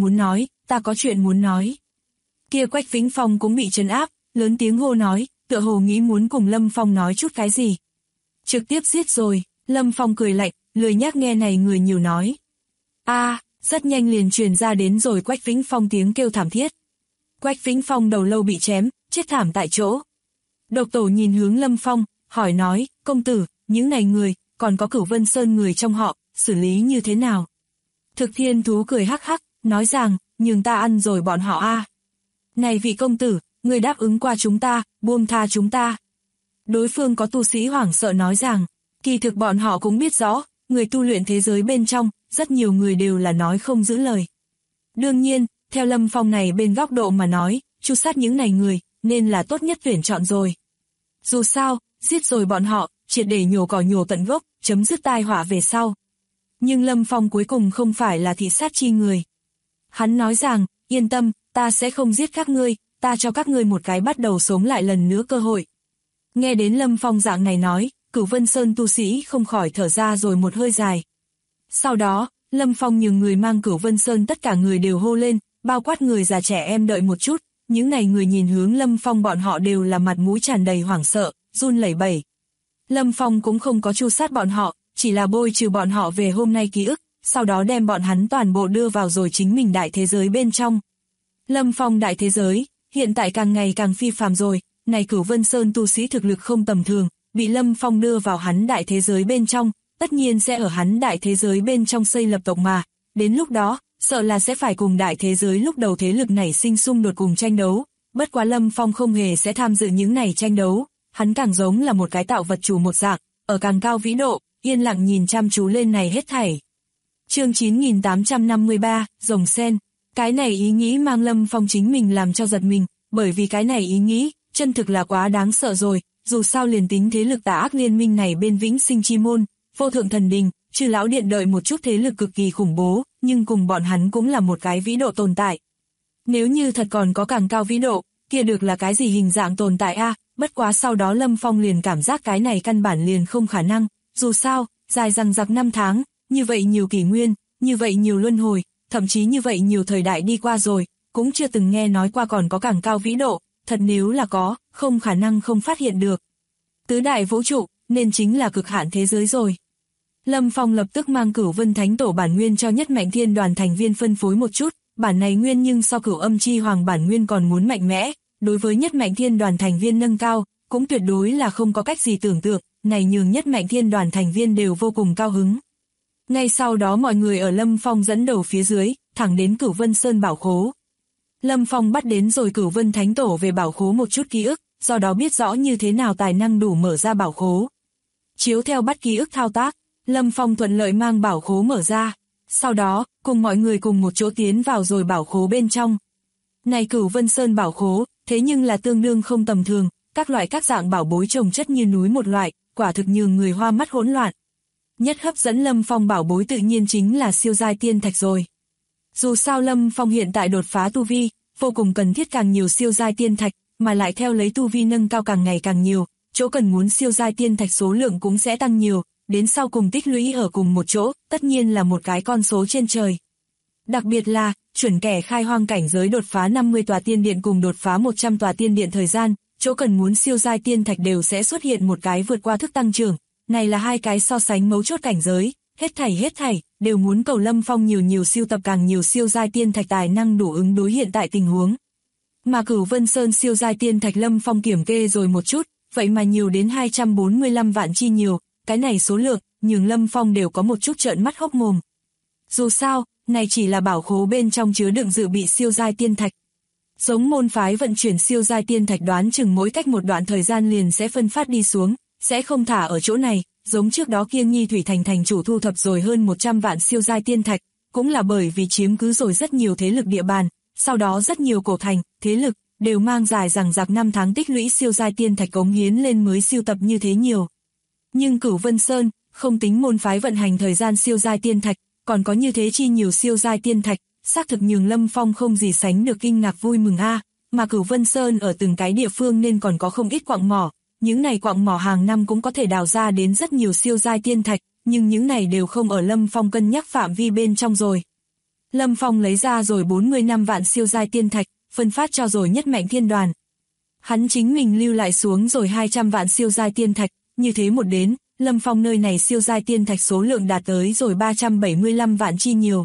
muốn nói. Kia Quách Vĩnh Phong cũng bị trấn áp, lớn tiếng hô nói, tựa hồ nghĩ muốn cùng Lâm Phong nói chút cái gì. Trực tiếp giết rồi, Lâm Phong cười lạnh, lười nhác nghe này người nhiều nói. Rất nhanh liền truyền ra đến rồi Quách Vĩnh Phong tiếng kêu thảm thiết. Quách Vĩnh Phong đầu lâu bị chém, chết thảm tại chỗ. Độc Tổ nhìn hướng Lâm Phong, hỏi nói, công tử, những này người, còn có Cửu Vân Sơn người trong họ, xử lý như thế nào? Thực Thiên Thú cười hắc hắc, nói rằng, nhường ta ăn rồi bọn họ Này vị công tử, người đáp ứng qua chúng ta, buông tha chúng ta. Đối phương có tu sĩ hoảng sợ nói rằng, kỳ thực bọn họ cũng biết rõ, người tu luyện thế giới bên trong, rất nhiều người đều là nói không giữ lời. Đương nhiên, theo Lâm Phong này bên góc độ mà nói, tru sát những này người, nên là tốt nhất tuyển chọn rồi. Dù sao, giết rồi bọn họ, triệt để nhổ cỏ nhổ tận gốc, chấm dứt tai họa về sau. Nhưng Lâm Phong cuối cùng không phải là thị sát chi người. Hắn nói rằng, yên tâm, ta sẽ không giết các ngươi, ta cho các ngươi một cái bắt đầu sống lại lần nữa cơ hội. Nghe đến Lâm Phong dạng này nói, Cửu Vân Sơn tu sĩ không khỏi thở ra rồi một hơi dài. Sau đó, Lâm Phong nhường người mang Cửu Vân Sơn tất cả người đều hô lên, bao quát người già trẻ em đợi một chút, những này người nhìn hướng Lâm Phong bọn họ đều là mặt mũi tràn đầy hoảng sợ, run lẩy bẩy. Lâm Phong cũng không có tru sát bọn họ, chỉ là bôi trừ bọn họ về hôm nay ký ức, sau đó đem bọn hắn toàn bộ đưa vào rồi chính mình đại thế giới bên trong. Lâm Phong đại thế giới, hiện tại càng ngày càng phi phàm rồi, này Cửu Vân Sơn tu sĩ thực lực không tầm thường, bị Lâm Phong đưa vào hắn đại thế giới bên trong, tất nhiên sẽ ở hắn đại thế giới bên trong xây lập tộc mà, đến lúc đó, sợ là sẽ phải cùng đại thế giới lúc đầu thế lực nảy sinh xung đột cùng tranh đấu, bất quá Lâm Phong không hề sẽ tham dự những này tranh đấu, hắn càng giống là một cái tạo vật chủ một dạng, ở càng cao vĩ độ, yên lặng nhìn chăm chú lên này hết thảy. Chương 9853, Rồng Sen. Cái này ý nghĩ mang Lâm Phong chính mình làm cho giật mình, bởi vì cái này ý nghĩ, chân thực là quá đáng sợ rồi, dù sao liền tính thế lực tà ác liên minh này bên Vĩnh Sinh Chi Môn, Vô Thượng Thần Đình, Chư Lão Điện đợi một chút thế lực cực kỳ khủng bố, nhưng cùng bọn hắn cũng là một cái vĩ độ tồn tại. Nếu như thật còn có càng cao vĩ độ, kia được là cái gì hình dạng tồn tại bất quá sau đó Lâm Phong liền cảm giác cái này căn bản liền không khả năng, dù sao, dài dằng dặc 5 tháng, như vậy nhiều kỷ nguyên, như vậy nhiều luân hồi, thậm chí như vậy nhiều thời đại đi qua rồi, cũng chưa từng nghe nói qua còn có càng cao vĩ độ, thật nếu là có, không khả năng không phát hiện được. Tứ đại vũ trụ, nên chính là cực hạn thế giới rồi. Lâm Phong lập tức mang Cửu Vân Thánh Tổ bản nguyên cho Nhất Mạch Thiên Đoàn thành viên phân phối một chút, bản này nguyên nhưng so Cửu Âm Chi Hoàng bản nguyên còn muốn mạnh mẽ, đối với Nhất Mạch Thiên Đoàn thành viên nâng cao, cũng tuyệt đối là không có cách gì tưởng tượng, này nhường Nhất Mạch Thiên Đoàn thành viên đều vô cùng cao hứng. Ngay sau đó mọi người ở Lâm Phong dẫn đầu phía dưới, thẳng đến Cửu Vân Sơn bảo khố. Lâm Phong bắt đến rồi Cửu Vân Thánh Tổ về bảo khố một chút ký ức, do đó biết rõ như thế nào tài năng đủ mở ra bảo khố. Chiếu theo bắt ký ức thao tác, Lâm Phong thuận lợi mang bảo khố mở ra. Sau đó, cùng mọi người cùng một chỗ tiến vào rồi bảo khố bên trong. Này Cửu Vân Sơn bảo khố, thế nhưng là tương đương không tầm thường, các loại các dạng bảo bối chồng chất như núi một loại, quả thực nhường người hoa mắt hỗn loạn. Nhất hấp dẫn Lâm Phong bảo bối tự nhiên chính là siêu giai tiên thạch rồi. Dù sao Lâm Phong hiện tại đột phá tu vi, vô cùng cần thiết càng nhiều siêu giai tiên thạch, mà lại theo lấy tu vi nâng cao càng ngày càng nhiều, chỗ cần muốn siêu giai tiên thạch số lượng cũng sẽ tăng nhiều, đến sau cùng tích lũy ở cùng một chỗ, tất nhiên là một cái con số trên trời. Đặc biệt là, chuẩn kẻ khai hoang cảnh giới đột phá 50 tòa tiên điện cùng đột phá 100 tòa tiên điện thời gian, chỗ cần muốn siêu giai tiên thạch đều sẽ xuất hiện một cái vượt qua thức tăng trưởng. Này là hai cái so sánh mấu chốt cảnh giới, hết thảy, đều muốn cầu Lâm Phong nhiều siêu tập càng nhiều siêu giai tiên thạch tài năng đủ ứng đối hiện tại tình huống. Mà Cửu Vân Sơn siêu giai tiên thạch Lâm Phong kiểm kê rồi một chút, vậy mà nhiều đến 245 vạn chi nhiều, cái này số lượng, nhường Lâm Phong đều có một chút trợn mắt hốc mồm. Dù sao, này chỉ là bảo khố bên trong chứa đựng dự bị siêu giai tiên thạch. Giống môn phái vận chuyển siêu giai tiên thạch đoán chừng mỗi cách một đoạn thời gian liền sẽ phân phát đi xuống, sẽ không thả ở chỗ này, giống trước đó kia Nghi Thủy Thành thành chủ thu thập rồi hơn 100 vạn siêu giai tiên thạch, cũng là bởi vì chiếm cứ rồi rất nhiều thế lực địa bàn, sau đó rất nhiều cổ thành, thế lực, đều mang dài rằng rạc 5 tháng tích lũy siêu giai tiên thạch cống hiến lên mới siêu tập như thế nhiều. Nhưng Cửu Vân Sơn, không tính môn phái vận hành thời gian siêu giai tiên thạch, còn có như thế chi nhiều siêu giai tiên thạch, xác thực nhường Lâm Phong không gì sánh được kinh ngạc vui mừng a, mà Cửu Vân Sơn ở từng cái địa phương nên còn có không ít quặng mỏ, những này quặng mỏ hàng năm cũng có thể đào ra đến rất nhiều siêu giai tiên thạch, nhưng những này đều không ở Lâm Phong cân nhắc phạm vi bên trong rồi. Lâm Phong lấy ra rồi 45 vạn siêu giai tiên thạch, phân phát cho rồi Nhất Mạch Thiên Đoàn. Hắn chính mình lưu lại xuống rồi 200 vạn siêu giai tiên thạch, như thế một đến, Lâm Phong nơi này siêu giai tiên thạch số lượng đạt tới rồi 375 vạn chi nhiều.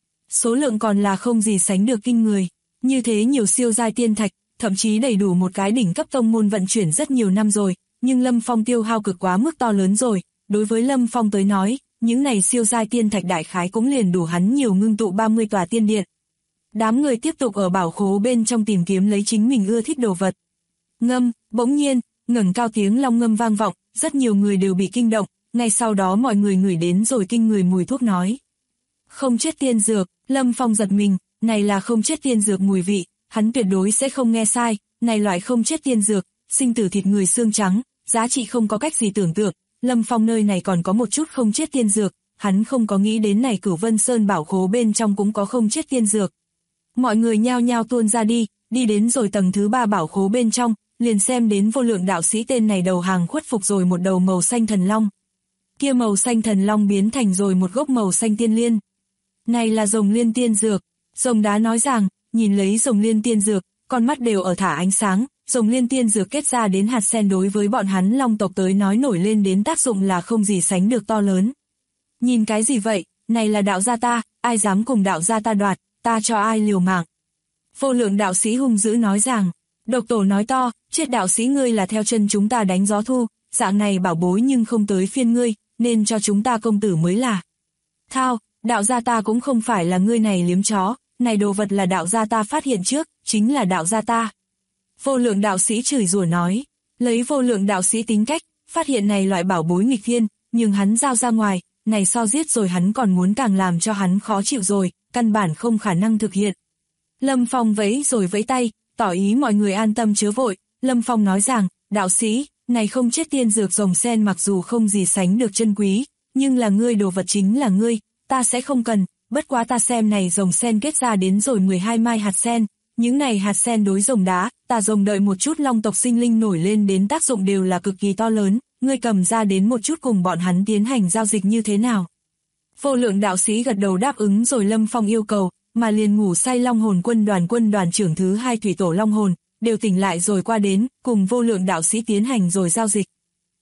Số lượng còn là không gì sánh được kinh người, như thế nhiều siêu giai tiên thạch, thậm chí đầy đủ một cái đỉnh cấp tông môn vận chuyển rất nhiều năm rồi, nhưng Lâm Phong tiêu hao cực quá mức to lớn rồi, đối với Lâm Phong tới nói, những này siêu giai tiên thạch đại khái cũng liền đủ hắn nhiều ngưng tụ 30 tòa tiên điện. Đám người tiếp tục ở bảo khố bên trong tìm kiếm lấy chính mình ưa thích đồ vật. Ngâm, bỗng nhiên, ngẩng cao tiếng long ngâm vang vọng, rất nhiều người đều bị kinh động, ngay sau đó mọi người ngửi đến rồi kinh người mùi thuốc nói. Không chết tiên dược, Lâm Phong giật mình, này là không chết tiên dược mùi vị, hắn tuyệt đối sẽ không nghe sai, này loại không chết tiên dược, sinh tử thịt người xương trắng, giá trị không có cách gì tưởng tượng, Lâm Phong nơi này còn có một chút không chết tiên dược, hắn không có nghĩ đến này Cửu Vân Sơn bảo khố bên trong cũng có không chết tiên dược. Mọi người nhao nhao tuôn ra đi đến rồi tầng thứ 3 bảo khố bên trong, liền xem đến Vô Lượng đạo sĩ tên này đầu hàng khuất phục rồi một đầu màu xanh thần long. Kia màu xanh thần long biến thành rồi một gốc màu xanh tiên liên. Này là rồng liên tiên dược, rồng đá nói rằng, nhìn lấy rồng liên tiên dược, con mắt đều ở thả ánh sáng, rồng liên tiên dược kết ra đến hạt sen đối với bọn hắn long tộc tới nói nổi lên đến tác dụng là không gì sánh được to lớn. Nhìn cái gì vậy, này là đạo gia ta, ai dám cùng đạo gia ta đoạt, ta cho ai liều mạng. Vô Lượng đạo sĩ hung dữ nói rằng, Độc Tổ nói to, chết đạo sĩ ngươi là theo chân chúng ta đánh gió thu, dạng này bảo bối nhưng không tới phiên ngươi, nên cho chúng ta công tử mới là. Thao, đạo gia ta cũng không phải là ngươi này liếm chó, này đồ vật là đạo gia ta phát hiện trước, chính là đạo gia ta. Vô Lượng đạo sĩ chửi rủa nói, lấy Vô Lượng đạo sĩ tính cách, phát hiện này loại bảo bối nghịch thiên, nhưng hắn giao ra ngoài, này so giết rồi hắn còn muốn càng làm cho hắn khó chịu rồi, căn bản không khả năng thực hiện. Lâm Phong vẫy rồi vẫy tay, tỏ ý mọi người an tâm chớ vội, Lâm Phong nói rằng, đạo sĩ, này không chết tiên dược rồng sen mặc dù không gì sánh được chân quý, nhưng là ngươi đồ vật chính là ngươi, ta sẽ không cần, bất quá ta xem này rồng sen kết ra đến rồi 12 mai hạt sen, những này hạt sen đối rồng đá, ta rồng đợi một chút long tộc sinh linh nổi lên đến tác dụng đều là cực kỳ to lớn, ngươi cầm ra đến một chút cùng bọn hắn tiến hành giao dịch như thế nào. Vô Lượng đạo sĩ gật đầu đáp ứng rồi Lâm Phong yêu cầu, mà liền ngủ say Long Hồn quân đoàn trưởng thứ 2 thủy tổ Long Hồn, đều tỉnh lại rồi qua đến, cùng Vô Lượng đạo sĩ tiến hành rồi giao dịch.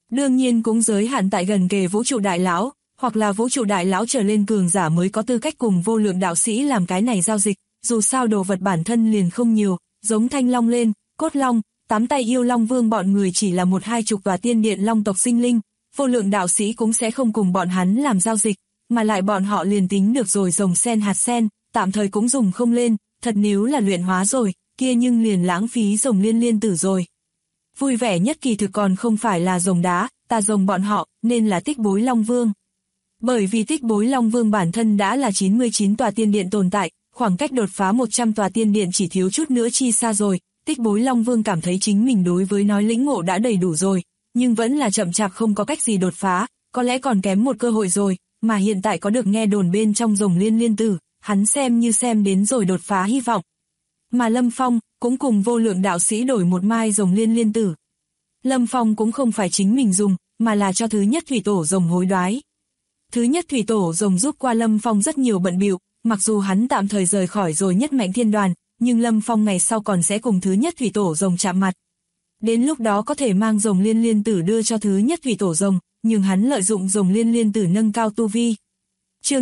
Đương nhiên cũng giới hạn tại gần kề vũ trụ đại lão, hoặc là vũ trụ đại lão trở lên cường giả mới có tư cách cùng vô lượng đạo sĩ làm cái này giao dịch, dù sao đồ vật bản thân liền không nhiều, giống thanh long lên, cốt long, tám tay yêu long vương bọn người chỉ là một hai chục tòa tiên điện long tộc sinh linh, vô lượng đạo sĩ cũng sẽ không cùng bọn hắn làm giao dịch, mà lại bọn họ liền tính được rồi rồng sen hạt sen, tạm thời cũng dùng không lên, thật nếu là luyện hóa rồi, kia nhưng liền lãng phí rồng liên liên tử rồi. Vui vẻ nhất kỳ thực còn không phải là rồng đá, ta rồng bọn họ, nên là Tích Bối Long Vương. Bởi vì Tích Bối Long Vương bản thân đã là 99 tòa tiên điện tồn tại, khoảng cách đột phá 100 tòa tiên điện chỉ thiếu chút nữa chi xa rồi, Tích Bối Long Vương cảm thấy chính mình đối với nói lĩnh ngộ đã đầy đủ rồi, nhưng vẫn là chậm chạp không có cách gì đột phá, có lẽ còn kém một cơ hội rồi, mà hiện tại có được nghe đồn bên trong rồng liên liên tử, hắn xem như xem đến rồi đột phá hy vọng. Mà Lâm Phong cũng cùng vô lượng đạo sĩ đổi một mai rồng liên liên tử. Lâm Phong cũng không phải chính mình dùng, mà là cho thứ nhất thủy tổ rồng hối đoái. Thứ nhất thủy tổ rồng giúp qua Lâm Phong rất nhiều bận bịu, mặc dù hắn tạm thời rời khỏi rồi nhất mạnh thiên đoàn, nhưng Lâm Phong ngày sau còn sẽ cùng thứ nhất thủy tổ rồng chạm mặt. Đến lúc đó có thể mang rồng liên liên tử đưa cho thứ nhất thủy tổ rồng, nhưng hắn lợi dụng rồng liên liên tử nâng cao tu vi. Chương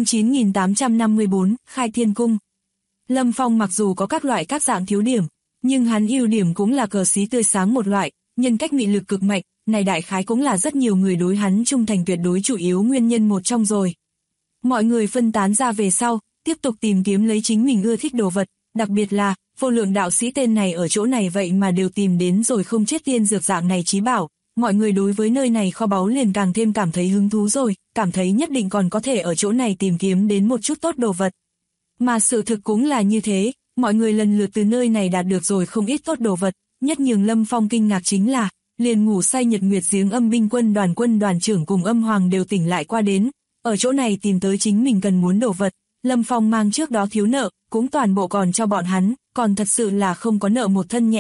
9854, Khai Thiên Cung. Lâm Phong mặc dù có các loại các dạng thiếu điểm, nhưng hắn ưu điểm cũng là cờ xí tươi sáng một loại, nhân cách mị lực cực mạnh, này đại khái cũng là rất nhiều người đối hắn trung thành tuyệt đối chủ yếu nguyên nhân một trong rồi. Mọi người phân tán ra về sau, tiếp tục tìm kiếm lấy chính mình ưa thích đồ vật, đặc biệt là, vô lượng đạo sĩ tên này ở chỗ này vậy mà đều tìm đến rồi không chết tiên dược dạng này chí bảo, mọi người đối với nơi này kho báu liền càng thêm cảm thấy hứng thú rồi, cảm thấy nhất định còn có thể ở chỗ này tìm kiếm đến một chút tốt đồ vật. Mà sự thực cũng là như thế, mọi người lần lượt từ nơi này đạt được rồi không ít tốt đồ vật, nhất nhường Lâm Phong kinh ngạc chính là, liền ngủ say Nhật Nguyệt Giếng Âm binh quân đoàn trưởng cùng Âm Hoàng đều tỉnh lại qua đến, ở chỗ này tìm tới chính mình cần muốn đồ vật, Lâm Phong mang trước đó thiếu nợ, cũng toàn bộ còn cho bọn hắn, còn thật sự là không có nợ một thân nhẹ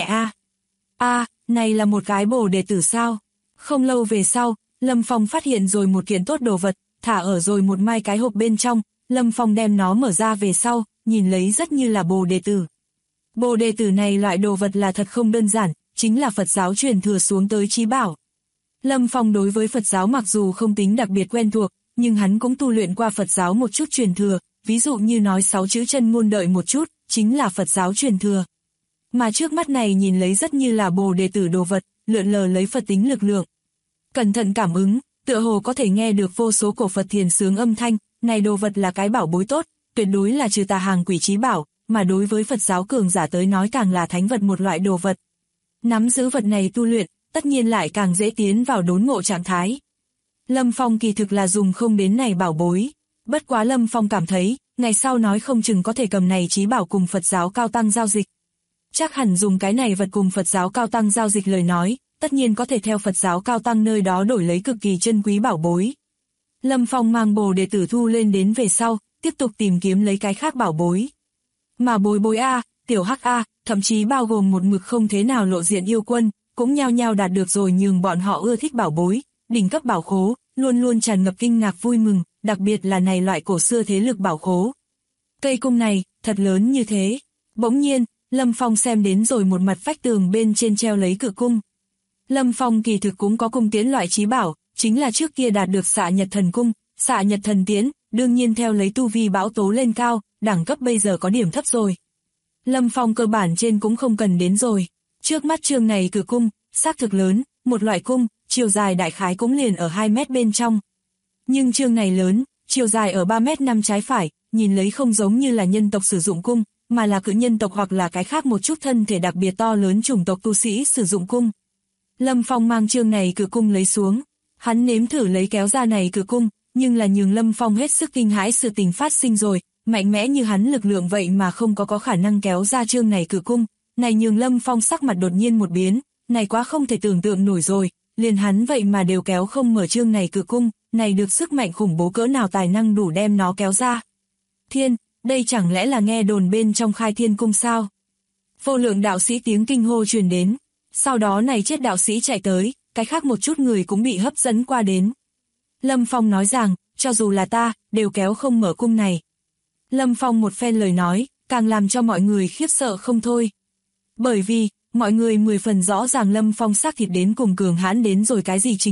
a. Này là một cái bồ đề tử sao? Không lâu về sau, Lâm Phong phát hiện rồi một kiện tốt đồ vật, thả ở rồi một mai cái hộp bên trong, Lâm Phong đem nó mở ra về sau, nhìn lấy rất như là bồ đề tử. Bồ đề tử này loại đồ vật là thật không đơn giản, chính là Phật giáo truyền thừa xuống tới chí bảo. Lâm Phong đối với Phật giáo mặc dù không tính đặc biệt quen thuộc, nhưng hắn cũng tu luyện qua Phật giáo một chút truyền thừa, ví dụ như nói 6 chữ chân ngôn đợi một chút, chính là Phật giáo truyền thừa. Mà trước mắt này nhìn lấy rất như là bồ đề tử đồ vật, lượn lờ lấy Phật tính lực lượng. Cẩn thận cảm ứng, tựa hồ có thể nghe được vô số cổ Phật thiền sướng âm thanh, này đồ vật là cái bảo bối tốt, tuyệt đối là trừ tà hàng quỷ chí bảo, mà đối với Phật giáo cường giả tới nói càng là thánh vật một loại đồ vật. Nắm giữ vật này tu luyện, tất nhiên lại càng dễ tiến vào đốn ngộ trạng thái. Lâm Phong kỳ thực là dùng không đến này bảo bối, bất quá Lâm Phong cảm thấy, ngày sau nói không chừng có thể cầm này chí bảo cùng Phật giáo cao tăng giao dịch. Chắc hẳn dùng cái này vật cùng Phật giáo cao tăng giao dịch lời nói, tất nhiên có thể theo Phật giáo cao tăng nơi đó đổi lấy cực kỳ chân quý bảo bối. Lâm Phong mang bồ đề tử thu lên đến về sau, tiếp tục tìm kiếm lấy cái khác bảo bối. Mà bối bối A, tiểu hắc A, thậm chí bao gồm một mực không thế nào lộ diện yêu quân, cũng nhao nhao đạt được rồi nhường bọn họ ưa thích bảo bối, đỉnh cấp bảo khố, luôn luôn tràn ngập kinh ngạc vui mừng, đặc biệt là này loại cổ xưa thế lực bảo khố. Cây cung này, thật lớn như thế. Bỗng nhiên, Lâm Phong xem đến rồi một mặt vách tường bên trên treo lấy cự cung. Lâm Phong kỳ thực cũng có cung tiễn loại chí bảo, chính là trước kia đạt được Xạ Nhật Thần Cung, Xạ Nhật Thần Tiễn, đương nhiên theo lấy tu vi bão tố lên cao, đẳng cấp bây giờ có điểm thấp rồi. Lâm Phong cơ bản trên cũng không cần đến rồi. Trước mắt chương này cự cung, xác thực lớn, một loại cung, chiều dài đại khái cũng liền ở 2 mét bên trong. Nhưng chương này lớn, chiều dài ở 3 mét 5 trái phải, nhìn lấy không giống như là nhân tộc sử dụng cung, mà là cự nhân tộc hoặc là cái khác một chút thân thể đặc biệt to lớn chủng tộc tu sĩ sử dụng cung. Lâm Phong mang chương này cự cung lấy xuống, hắn nếm thử lấy kéo ra này cự cung, nhưng là nhường Lâm Phong hết sức kinh hãi sự tình phát sinh rồi, mạnh mẽ như hắn lực lượng vậy mà không có khả năng kéo ra chương này cự cung, này nhường Lâm Phong sắc mặt đột nhiên một biến, này quá không thể tưởng tượng nổi rồi, liền hắn vậy mà đều kéo không mở chương này cự cung, này được sức mạnh khủng bố cỡ nào tài năng đủ đem nó kéo ra. Thiên, đây chẳng lẽ là nghe đồn bên trong Khai Thiên Cung sao? Vô lượng đạo sĩ tiếng kinh hô truyền đến, sau đó này chết đạo sĩ chạy tới, cái khác một chút người cũng bị hấp dẫn qua đến. Lâm Phong nói rằng, cho dù là ta, đều kéo không mở cung này. Lâm Phong một phen lời nói, càng làm cho mọi người khiếp sợ không thôi. Bởi vì, mọi người 10 phần rõ ràng Lâm Phong xác thịt đến cùng cường hãn đến rồi cái gì trình độ,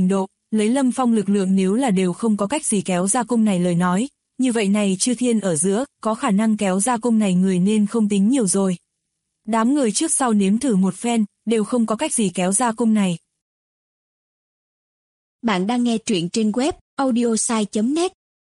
lấy Lâm Phong lực lượng nếu là đều không có cách gì kéo ra cung này lời nói, như vậy này chư thiên ở giữa, có khả năng kéo ra cung này người nên không tính nhiều rồi. Đám người trước sau nếm thử một phen, đều không có cách gì kéo ra cung này. Bạn đang nghe truyện trên web audiosai.net.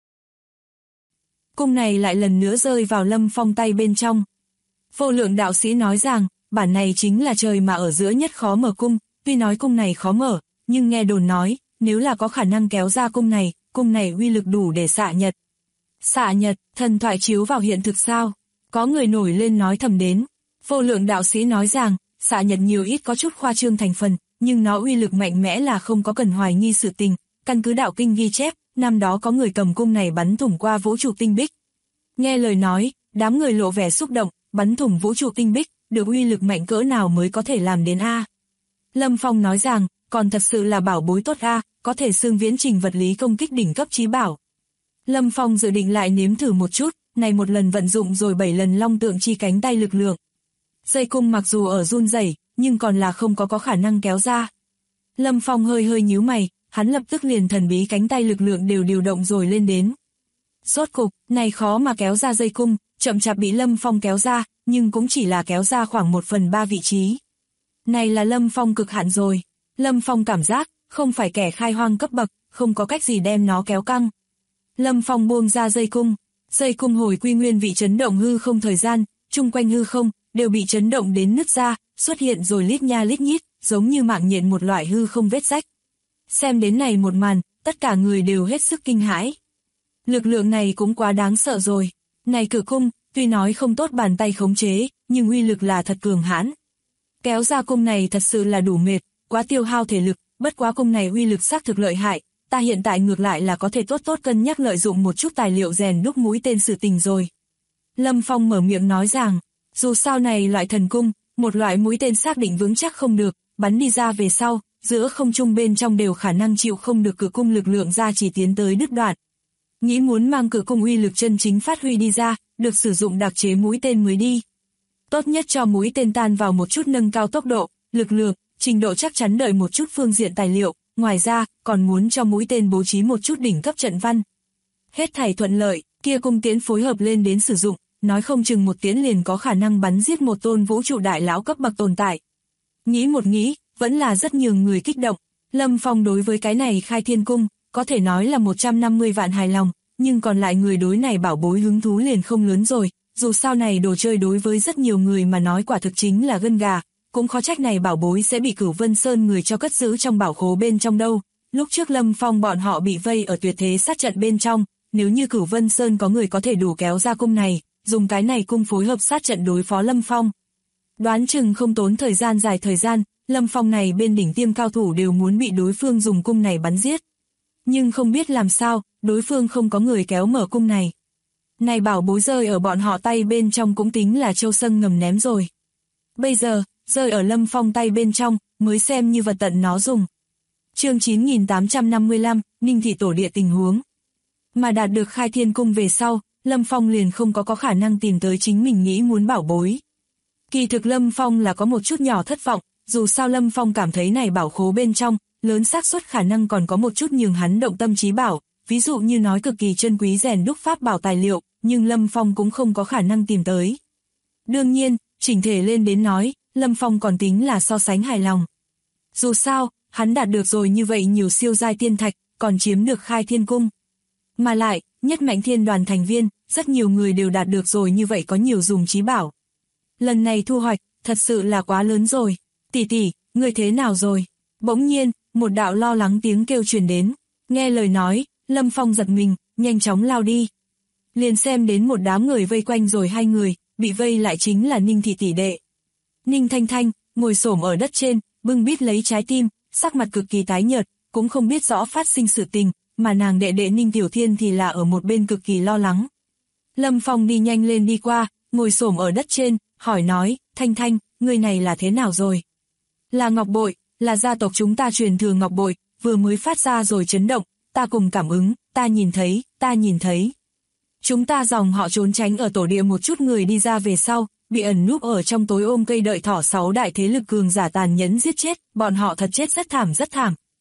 Cung này lại lần nữa rơi vào Lâm Phong tay bên trong. Vô Lượng đạo sĩ nói rằng, bản này chính là trời mà ở giữa nhất khó mở cung, tuy nói cung này khó mở, nhưng nghe đồn nói, nếu là có khả năng kéo ra cung này uy lực đủ để xạ nhật. Xạ nhật, thần thoại chiếu vào hiện thực sao? Có người nổi lên nói thầm đến. Vô Lượng đạo sĩ nói rằng, xạ nhật nhiều ít có chút khoa trương thành phần, nhưng nó uy lực mạnh mẽ là không có cần hoài nghi sự tình. Căn cứ đạo kinh ghi chép, năm đó có người cầm cung này bắn thủng qua vũ trụ tinh bích. Nghe lời nói, đám người lộ vẻ xúc động, bắn thủng vũ trụ tinh bích, được uy lực mạnh cỡ nào mới có thể làm đến a? Lâm Phong nói rằng, còn thật sự là bảo bối tốt a, có thể xương viễn trình vật lý công kích đỉnh cấp chí bảo. Lâm Phong dự định lại nếm thử một chút, này một lần vận dụng rồi 7 lần long tượng chi cánh tay lực lượng. Dây cung mặc dù ở run rẩy, nhưng còn là không có khả năng kéo ra. Lâm Phong hơi nhíu mày, hắn lập tức liền thần bí cánh tay lực lượng đều điều động rồi lên đến. Rốt cục, này khó mà kéo ra dây cung, chậm chạp bị Lâm Phong kéo ra, nhưng cũng chỉ là kéo ra khoảng 1/3 vị trí. Này là Lâm Phong cực hạn rồi. Lâm Phong cảm giác, không phải kẻ khai hoang cấp bậc, không có cách gì đem nó kéo căng. Lâm Phong buông ra dây cung hồi quy nguyên vị chấn động hư không thời gian, chung quanh hư không, đều bị chấn động đến nứt ra, xuất hiện rồi lít nha lít nhít, giống như mạng nhện một loại hư không vết rách. Xem đến này một màn, tất cả người đều hết sức kinh hãi. Lực lượng này cũng quá đáng sợ rồi. Này cử cung, tuy nói không tốt bàn tay khống chế, nhưng uy lực là thật cường hãn. Kéo ra cung này thật sự là đủ mệt, quá tiêu hao thể lực, bất quá cung này uy lực xác thực lợi hại, ta hiện tại ngược lại là có thể tốt cân nhắc lợi dụng một chút tài liệu rèn đúc mũi tên sự tình rồi. Lâm Phong mở miệng nói rằng, dù sao này loại thần cung, một loại mũi tên xác định vững chắc không được, bắn đi ra về sau, giữa không trung bên trong đều khả năng chịu không được cử cung lực lượng ra chỉ tiến tới đứt đoạn. Nghĩ muốn mang cử cung uy lực chân chính phát huy đi ra, được sử dụng đặc chế mũi tên mới đi. Tốt nhất cho mũi tên tan vào một chút nâng cao tốc độ, lực lượng, trình độ chắc chắn đợi một chút phương diện tài liệu, ngoài ra, còn muốn cho mũi tên bố trí một chút đỉnh cấp trận văn. Hết thảy thuận lợi, kia cung tiễn phối hợp lên đến sử dụng, nói không chừng một tiễn liền có khả năng bắn giết một tôn vũ trụ đại lão cấp bậc tồn tại. Nghĩ một nghĩ, vẫn là rất nhiều người kích động. Lâm Phong đối với cái này khai thiên cung, có thể nói là 150 vạn hài lòng, nhưng còn lại người đối này bảo bối hứng thú liền không lớn rồi, dù sao này đồ chơi đối với rất nhiều người mà nói quả thực chính là gân gà, cũng khó trách này bảo bối sẽ bị Cửu Vân Sơn người cho cất giữ trong bảo khố bên trong đâu. Lúc trước Lâm Phong bọn họ bị vây ở tuyệt thế sát trận bên trong, nếu như Cửu Vân Sơn có người có thể đủ kéo ra cung này, dùng cái này cung phối hợp sát trận đối phó Lâm Phong. Đoán chừng không tốn thời gian dài Lâm Phong này bên đỉnh tiêm cao thủ đều muốn bị đối phương dùng cung này bắn giết. Nhưng không biết làm sao, đối phương không có người kéo mở cung này. Này bảo bối rơi ở bọn họ tay bên trong cũng tính là châu sân ngầm ném rồi. Bây giờ, rơi ở Lâm Phong tay bên trong, mới xem như vật tận nó dùng. Chương 9855, Ninh Thị Tổ Địa tình huống. Mà đạt được khai thiên cung về sau, Lâm Phong liền không có khả năng tìm tới chính mình nghĩ muốn bảo bối. Kỳ thực Lâm Phong là có một chút nhỏ thất vọng, dù sao Lâm Phong cảm thấy này bảo khố bên trong, lớn xác suất khả năng còn có một chút nhường hắn động tâm trí bảo, ví dụ như nói cực kỳ chân quý rèn đúc pháp bảo tài liệu, nhưng Lâm Phong cũng không có khả năng tìm tới. Đương nhiên, chỉnh thể lên đến nói, Lâm Phong còn tính là so sánh hài lòng. Dù sao, hắn đạt được rồi như vậy nhiều siêu giai tiên thạch, còn chiếm được khai thiên cung. Mà lại, nhất mạnh thiên đoàn thành viên, rất nhiều người đều đạt được rồi như vậy có nhiều dùng trí bảo. Lần này thu hoạch, thật sự là quá lớn rồi. Tỷ tỷ, ngươi thế nào rồi? Bỗng nhiên, một đạo lo lắng tiếng kêu truyền đến. Nghe lời nói, Lâm Phong giật mình, nhanh chóng lao đi. Liền xem đến một đám người vây quanh rồi hai người, bị vây lại chính là Ninh Thị tỷ đệ. Ninh Thanh Thanh, ngồi xổm ở đất trên, bưng bít lấy trái tim, sắc mặt cực kỳ tái nhợt, cũng không biết rõ phát sinh sự tình, mà nàng đệ đệ Ninh Tiểu Thiên thì là ở một bên cực kỳ lo lắng. Lâm Phong đi nhanh lên đi qua, ngồi xổm ở đất trên, hỏi nói, Thanh Thanh, người này là thế nào rồi? Là ngọc bội, là gia tộc chúng ta truyền thừa ngọc bội, vừa mới phát ra rồi chấn động, ta cùng cảm ứng, ta nhìn thấy. Chúng ta dòng họ trốn tránh ở tổ địa một chút người đi ra về sau, bị ẩn núp ở trong tối ôm cây đợi thỏ 6 đại thế lực cường giả tàn nhẫn giết chết, bọn họ thật chết rất thảm.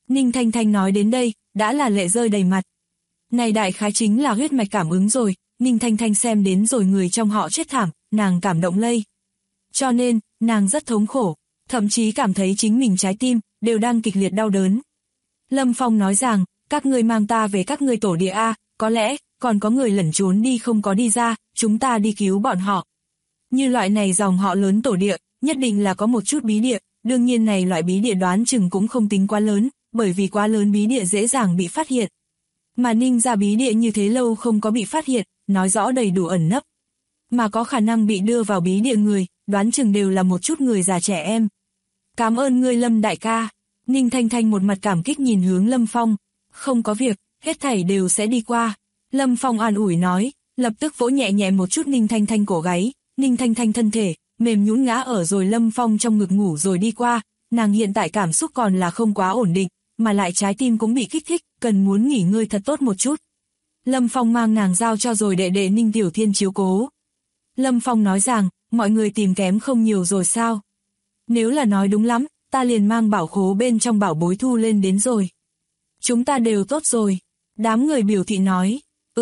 Ninh Thanh Thanh nói đến đây, đã là lệ rơi đầy mặt. Này đại khái chính là huyết mạch cảm ứng rồi, Ninh Thanh Thanh xem đến rồi người trong họ chết thảm, nàng cảm động lây. Cho nên, nàng rất thống khổ, thậm chí cảm thấy chính mình trái tim, đều đang kịch liệt đau đớn. Lâm Phong nói rằng, các ngươi mang ta về các ngươi tổ địa A, có lẽ, còn có người lẩn trốn đi không có đi ra, chúng ta đi cứu bọn họ. Như loại này dòng họ lớn tổ địa, nhất định là có một chút bí địa, đương nhiên này loại bí địa đoán chừng cũng không tính quá lớn, bởi vì quá lớn bí địa dễ dàng bị phát hiện. Mà Ninh gia bí địa như thế lâu không có bị phát hiện, nói rõ đầy đủ ẩn nấp. Mà có khả năng bị đưa vào bí địa người, đoán chừng đều là một chút người già trẻ em. Cảm ơn ngươi Lâm đại ca. Ninh Thanh Thanh một mặt cảm kích nhìn hướng Lâm Phong. Không có việc, hết thảy đều sẽ đi qua. Lâm Phong an ủi nói, lập tức vỗ nhẹ nhẹ một chút Ninh Thanh Thanh cổ gáy. Ninh Thanh Thanh thân thể, mềm nhũn ngã ở rồi Lâm Phong trong ngực ngủ rồi đi qua. Nàng hiện tại cảm xúc còn là không quá ổn định, mà lại trái tim cũng bị kích thích, cần muốn nghỉ ngơi thật tốt một chút. Lâm Phong mang nàng giao cho rồi đệ đệ Ninh Tiểu Thiên chiếu cố. Lâm Phong nói rằng, mọi người tìm kém không nhiều rồi sao? Nếu là nói đúng lắm, ta liền mang bảo khố bên trong bảo bối thu lên đến rồi. Chúng ta đều tốt rồi. Đám người biểu thị nói,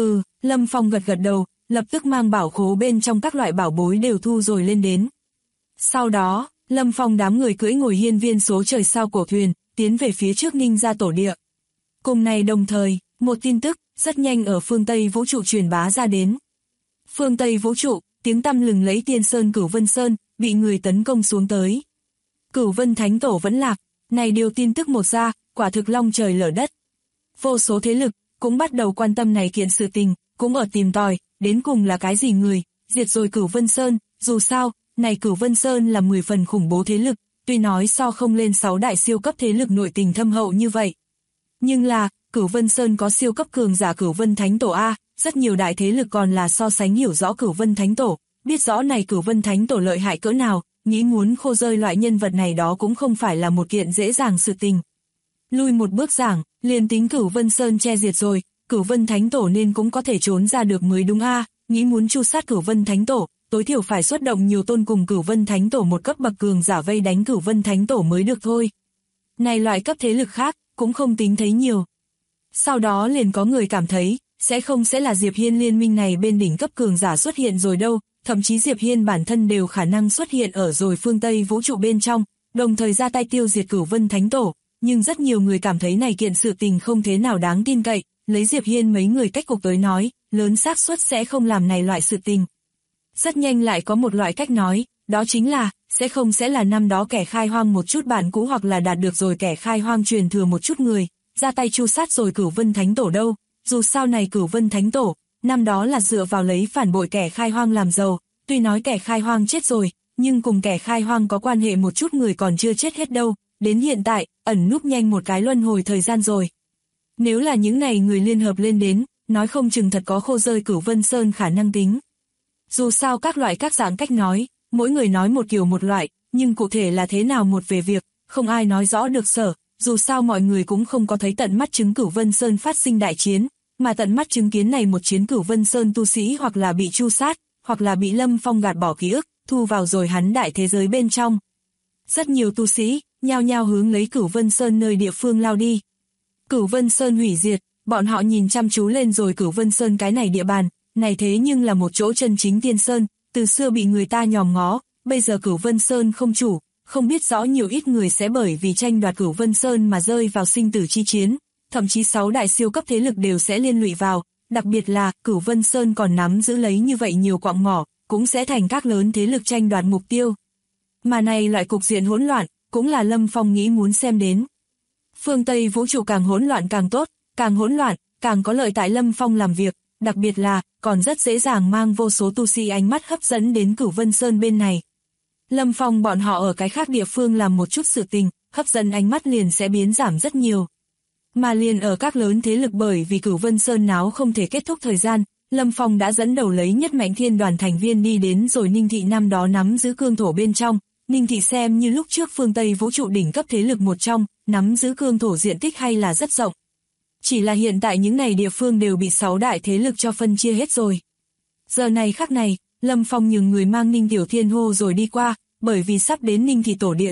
Lâm Phong gật gật đầu, lập tức mang bảo khố bên trong các loại bảo bối đều thu rồi lên đến. Sau đó, Lâm Phong đám người cưỡi ngồi hiên viên số trời sao cổ thuyền, tiến về phía trước Ninh gia tổ địa. Cùng này đồng thời, một tin tức, rất nhanh ở phương Tây vũ trụ truyền bá ra đến. Phương Tây vũ trụ, tiếng tăm lừng lấy Tiên Sơn Cửu Vân Sơn, bị người tấn công xuống tới. Cửu Vân Thánh Tổ vẫn lạc, này điều tin tức một ra, quả thực long trời lở đất. Vô số thế lực, cũng bắt đầu quan tâm này kiện sự tình, cũng ở tìm tòi, đến cùng là cái gì người, diệt rồi Cửu Vân Sơn, dù sao, này Cửu Vân Sơn là 10 phần khủng bố thế lực, tuy nói so không lên 6 đại siêu cấp thế lực nội tình thâm hậu như vậy. Nhưng là, Cửu Vân Sơn có siêu cấp cường giả Cửu Vân Thánh Tổ A, rất nhiều đại thế lực còn là so sánh hiểu rõ Cửu Vân Thánh Tổ, biết rõ này Cửu Vân Thánh Tổ lợi hại cỡ nào, nghĩ muốn khô rơi loại nhân vật này đó cũng không phải là một kiện dễ dàng sự tình. Lui một bước giảng, liền tính Cửu Vân Sơn che diệt rồi, Cửu Vân Thánh Tổ nên cũng có thể trốn ra được mới đúng A, nghĩ muốn tru sát Cửu Vân Thánh Tổ, tối thiểu phải xuất động nhiều tôn cùng Cửu Vân Thánh Tổ một cấp bậc cường giả vây đánh Cửu Vân Thánh Tổ mới được thôi. Này loại cấp thế lực khác, cũng không tính thấy nhiều. Sau đó liền có người cảm thấy, sẽ là Diệp Hiên liên minh này bên đỉnh cấp cường giả xuất hiện rồi đâu, thậm chí Diệp Hiên bản thân đều khả năng xuất hiện ở rồi phương Tây vũ trụ bên trong, đồng thời ra tay tiêu diệt Cửu Vân Thánh Tổ, nhưng rất nhiều người cảm thấy này kiện sự tình không thế nào đáng tin cậy, lấy Diệp Hiên mấy người cách cục tới nói, lớn xác suất sẽ không làm này loại sự tình. Rất nhanh lại có một loại cách nói, đó chính là, sẽ là năm đó kẻ khai hoang một chút bản cũ hoặc là đạt được rồi kẻ khai hoang truyền thừa một chút người, ra tay tru sát rồi Cửu Vân Thánh Tổ đâu, dù sao này Cửu Vân Thánh Tổ, năm đó là dựa vào lấy phản bội kẻ khai hoang làm giàu, tuy nói kẻ khai hoang chết rồi, nhưng cùng kẻ khai hoang có quan hệ một chút người còn chưa chết hết đâu, đến hiện tại, ẩn núp nhanh một cái luân hồi thời gian rồi. Nếu là những này người liên hợp lên đến, nói không chừng thật có khô rơi Cửu Vân Sơn khả năng tính. Dù sao các loại các dạng cách nói, mỗi người nói một kiểu một loại, nhưng cụ thể là thế nào một về việc, không ai nói rõ được sở, dù sao mọi người cũng không có thấy tận mắt chứng Cửu Vân Sơn phát sinh đại chiến, mà tận mắt chứng kiến này một chiến Cửu Vân Sơn tu sĩ hoặc là bị tru sát, hoặc là bị Lâm Phong gạt bỏ ký ức, thu vào rồi hắn đại thế giới bên trong. Rất nhiều tu sĩ, nhao nhao hướng lấy Cửu Vân Sơn nơi địa phương lao đi. Cửu Vân Sơn hủy diệt, bọn họ nhìn chăm chú lên rồi Cửu Vân Sơn cái này địa bàn, này thế nhưng là một chỗ chân chính tiên sơn, từ xưa bị người ta nhòm ngó, bây giờ Cửu Vân Sơn không chủ, không biết rõ nhiều ít người sẽ bởi vì tranh đoạt Cửu Vân Sơn mà rơi vào sinh tử chi chiến, thậm chí 6 đại siêu cấp thế lực đều sẽ liên lụy vào, đặc biệt là Cửu Vân Sơn còn nắm giữ lấy như vậy nhiều quặng mỏ, cũng sẽ thành các lớn thế lực tranh đoạt mục tiêu. Mà này loại cục diện hỗn loạn, cũng là Lâm Phong nghĩ muốn xem đến. Phương Tây vũ trụ càng hỗn loạn càng tốt, càng hỗn loạn, càng có lợi tại Lâm Phong làm việc, đặc biệt là, còn rất dễ dàng mang vô số tu sĩ ánh mắt hấp dẫn đến Cửu Vân Sơn bên này. Lâm Phong bọn họ ở cái khác địa phương làm một chút sự tình, hấp dẫn ánh mắt liền sẽ biến giảm rất nhiều. Mà liền ở các lớn thế lực bởi vì Cửu Vân Sơn náo không thể kết thúc thời gian, Lâm Phong đã dẫn đầu lấy nhất mạnh thiên đoàn thành viên đi đến rồi Ninh Thị năm đó nắm giữ cương thổ bên trong. Ninh Thị xem như lúc trước phương Tây vũ trụ đỉnh cấp thế lực một trong, nắm giữ cương thổ diện tích hay là rất rộng. Chỉ là hiện tại những này địa phương đều bị 6 đại thế lực cho phân chia hết rồi. Giờ này khắc này, Lâm Phong nhường người mang Ninh Tiểu Thiên hô rồi đi qua, bởi vì sắp đến Ninh Thị tổ địa rồi,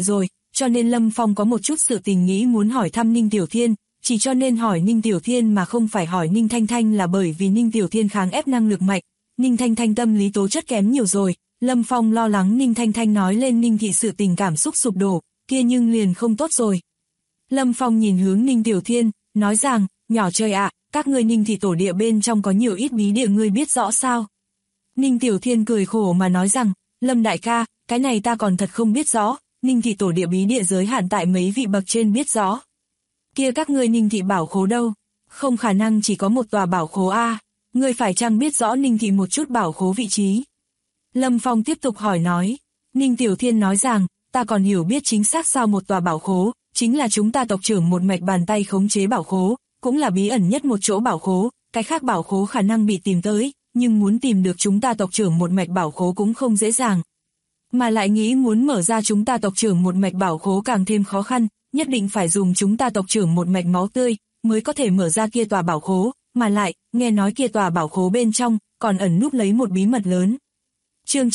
cho nên Lâm Phong có một chút sự tình nghĩ muốn hỏi thăm Ninh Tiểu Thiên, chỉ cho nên hỏi Ninh Tiểu Thiên mà không phải hỏi Ninh Thanh Thanh là bởi vì Ninh Tiểu Thiên kháng ép năng lực mạnh, Ninh Thanh Thanh tâm lý tố chất kém nhiều rồi, Lâm Phong lo lắng Ninh Thanh Thanh nói lên Ninh thị sự tình cảm xúc sụp đổ, kia nhưng liền không tốt rồi. Lâm Phong nhìn hướng Ninh Tiểu Thiên, nói rằng, nhỏ trời ạ, các ngươi Ninh thị tổ địa bên trong có nhiều ít bí địa ngươi biết rõ sao? Ninh Tiểu Thiên cười khổ mà nói rằng, Lâm đại ca, cái này ta còn thật không biết rõ, Ninh thị tổ địa bí địa giới hạn tại mấy vị bậc trên biết rõ. Kia các ngươi Ninh thị bảo khố đâu? Không khả năng chỉ có một tòa bảo khố a, ngươi phải chăng biết rõ Ninh thị một chút bảo khố vị trí? Lâm Phong tiếp tục hỏi nói. Ninh Tiểu Thiên nói rằng, ta còn hiểu biết chính xác sao một tòa bảo khố, chính là chúng ta tộc trưởng một mạch bàn tay khống chế bảo khố, cũng là bí ẩn nhất một chỗ bảo khố, cái khác bảo khố khả năng bị tìm tới, nhưng muốn tìm được chúng ta tộc trưởng một mạch bảo khố cũng không dễ dàng. Mà lại nghĩ muốn mở ra chúng ta tộc trưởng một mạch bảo khố càng thêm khó khăn, nhất định phải dùng chúng ta tộc trưởng một mạch máu tươi, mới có thể mở ra kia tòa bảo khố, mà lại, nghe nói kia tòa bảo khố bên trong, còn ẩn núp lấy một bí mật lớn. Chương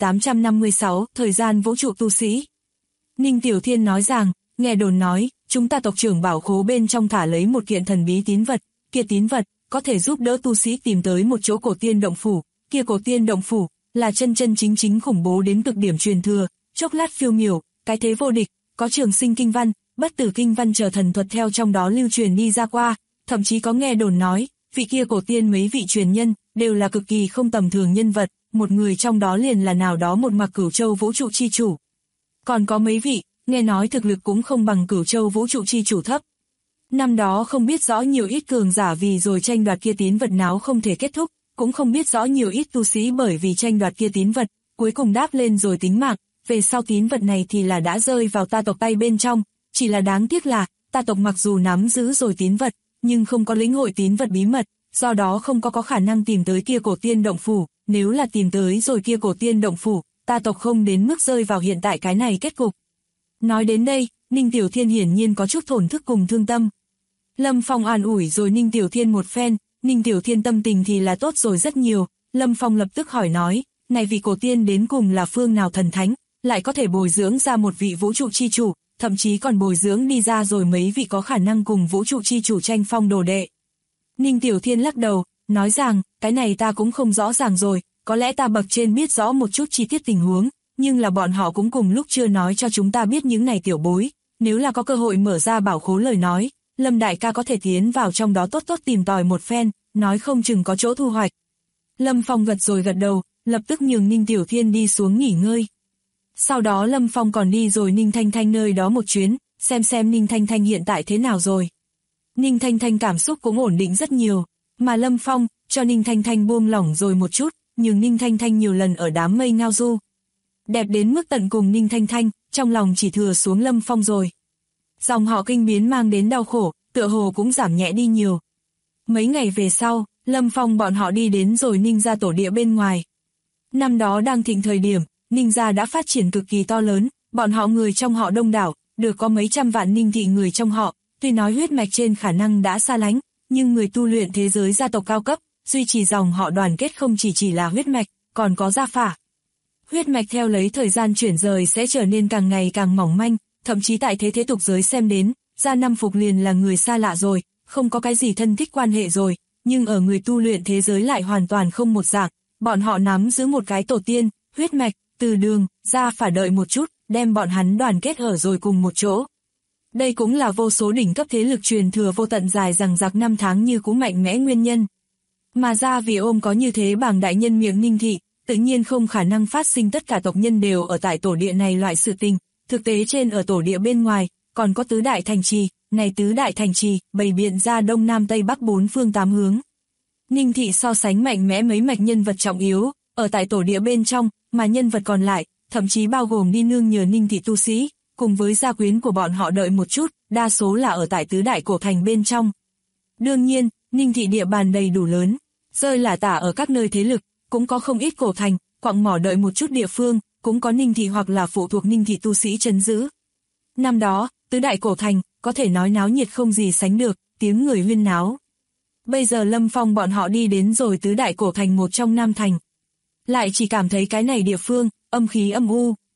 9856, thời gian vũ trụ tu sĩ. Ninh Tiểu Thiên nói rằng, nghe đồn nói, chúng ta tộc trưởng bảo khố bên trong thả lấy một kiện thần bí tín vật, kia tín vật, có thể giúp đỡ tu sĩ tìm tới một chỗ cổ tiên động phủ, kia cổ tiên động phủ, là chân chân chính chính khủng bố đến cực điểm truyền thừa, chốc lát phiêu miểu, cái thế vô địch, có trường sinh kinh văn, bất tử kinh văn chờ thần thuật theo trong đó lưu truyền đi ra qua, thậm chí có nghe đồn nói, vị kia cổ tiên mấy vị truyền nhân, đều là cực kỳ không tầm thường nhân vật, một người trong đó liền là nào đó một mặc Cửu Châu vũ trụ chi chủ. Còn có mấy vị, nghe nói thực lực cũng không bằng Cửu Châu vũ trụ chi chủ thấp. Năm đó không biết rõ nhiều ít cường giả vì rồi tranh đoạt kia tín vật náo không thể kết thúc, cũng không biết rõ nhiều ít tu sĩ bởi vì tranh đoạt kia tín vật, cuối cùng đáp lên rồi tính mạng, về sau tín vật này thì là đã rơi vào ta tộc tay bên trong, chỉ là đáng tiếc là, ta tộc mặc dù nắm giữ rồi tín vật, nhưng không có lĩnh hội tín vật bí mật, do đó không có khả năng tìm tới kia cổ tiên động phủ, nếu là tìm tới rồi kia cổ tiên động phủ, ta tộc không đến mức rơi vào hiện tại cái này kết cục. Nói đến đây, Ninh Tiểu Thiên hiển nhiên có chút thổn thức cùng thương tâm. Lâm Phong an ủi rồi Ninh Tiểu Thiên một phen, Ninh Tiểu Thiên tâm tình thì là tốt rồi rất nhiều, Lâm Phong lập tức hỏi nói, này vị cổ tiên đến cùng là phương nào thần thánh, lại có thể bồi dưỡng ra một vị vũ trụ chi chủ, thậm chí còn bồi dưỡng đi ra rồi mấy vị có khả năng cùng vũ trụ chi chủ tranh phong đồ đệ. Ninh Tiểu Thiên lắc đầu, nói rằng, cái này ta cũng không rõ ràng rồi, có lẽ ta bậc trên biết rõ một chút chi tiết tình huống, nhưng là bọn họ cũng cùng lúc chưa nói cho chúng ta biết những này tiểu bối, nếu là có cơ hội mở ra bảo khố lời nói, Lâm đại ca có thể tiến vào trong đó tốt tốt tìm tòi một phen, nói không chừng có chỗ thu hoạch. Lâm Phong gật rồi gật đầu, lập tức nhường Ninh Tiểu Thiên đi xuống nghỉ ngơi. Sau đó Lâm Phong còn đi rồi Ninh Thanh Thanh nơi đó một chuyến, xem Ninh Thanh Thanh hiện tại thế nào rồi. Ninh Thanh Thanh cảm xúc cũng ổn định rất nhiều, mà Lâm Phong cho Ninh Thanh Thanh buông lỏng rồi một chút, nhưng Ninh Thanh Thanh nhiều lần ở đám mây ngao du. Đẹp đến mức tận cùng Ninh Thanh Thanh, trong lòng chỉ thừa xuống Lâm Phong rồi. Dòng họ kinh biến mang đến đau khổ, tựa hồ cũng giảm nhẹ đi nhiều. Mấy ngày về sau, Lâm Phong bọn họ đi đến rồi Ninh gia tổ địa bên ngoài. Năm đó đang thịnh thời điểm, Ninh gia đã phát triển cực kỳ to lớn, bọn họ người trong họ đông đảo, được có mấy trăm vạn Ninh thị người trong họ, tuy nói huyết mạch trên khả năng đã xa lánh, nhưng người tu luyện thế giới gia tộc cao cấp, duy trì dòng họ đoàn kết không chỉ là huyết mạch, còn có gia phả. Huyết mạch theo lấy thời gian chuyển rời sẽ trở nên càng ngày càng mỏng manh, thậm chí tại thế tục giới xem đến, gia năm phục liền là người xa lạ rồi, không có cái gì thân thích quan hệ rồi, nhưng ở người tu luyện thế giới lại hoàn toàn không một dạng, bọn họ nắm giữ một cái tổ tiên, huyết mạch, từ đường, gia phả đợi một chút, đem bọn hắn đoàn kết ở rồi cùng một chỗ. Đây cũng là vô số đỉnh cấp thế lực truyền thừa vô tận dài rằng giặc năm tháng như cũ mạnh mẽ nguyên nhân. Mà ra vì ôm có như thế bảng đại nhân miệng Ninh thị, tự nhiên không khả năng phát sinh tất cả tộc nhân đều ở tại tổ địa này loại sự tình, thực tế trên ở tổ địa bên ngoài, còn có tứ đại thành trì, này tứ đại thành trì, bày biện ra đông nam tây bắc bốn phương tám hướng. Ninh thị so sánh mạnh mẽ mấy mạch nhân vật trọng yếu, ở tại tổ địa bên trong, mà nhân vật còn lại, thậm chí bao gồm đi nương nhờ Ninh thị tu sĩ, cùng với gia quyến của bọn họ đợi một chút, đa số là ở tại tứ đại cổ thành bên trong. Đương nhiên, Ninh thị địa bàn đầy đủ lớn, rơi lả tả ở các nơi thế lực, cũng có không ít cổ thành, quặng mỏ đợi một chút địa phương, cũng có Ninh thị hoặc là phụ thuộc Ninh thị tu sĩ trấn giữ. Năm đó, tứ đại cổ thành, có thể nói náo nhiệt không gì sánh được, tiếng người huyên náo. Bây giờ Lâm Phong bọn họ đi đến rồi tứ đại cổ thành một trong Nam Thành. Lại chỉ cảm thấy cái này địa phương, âm khí âm u.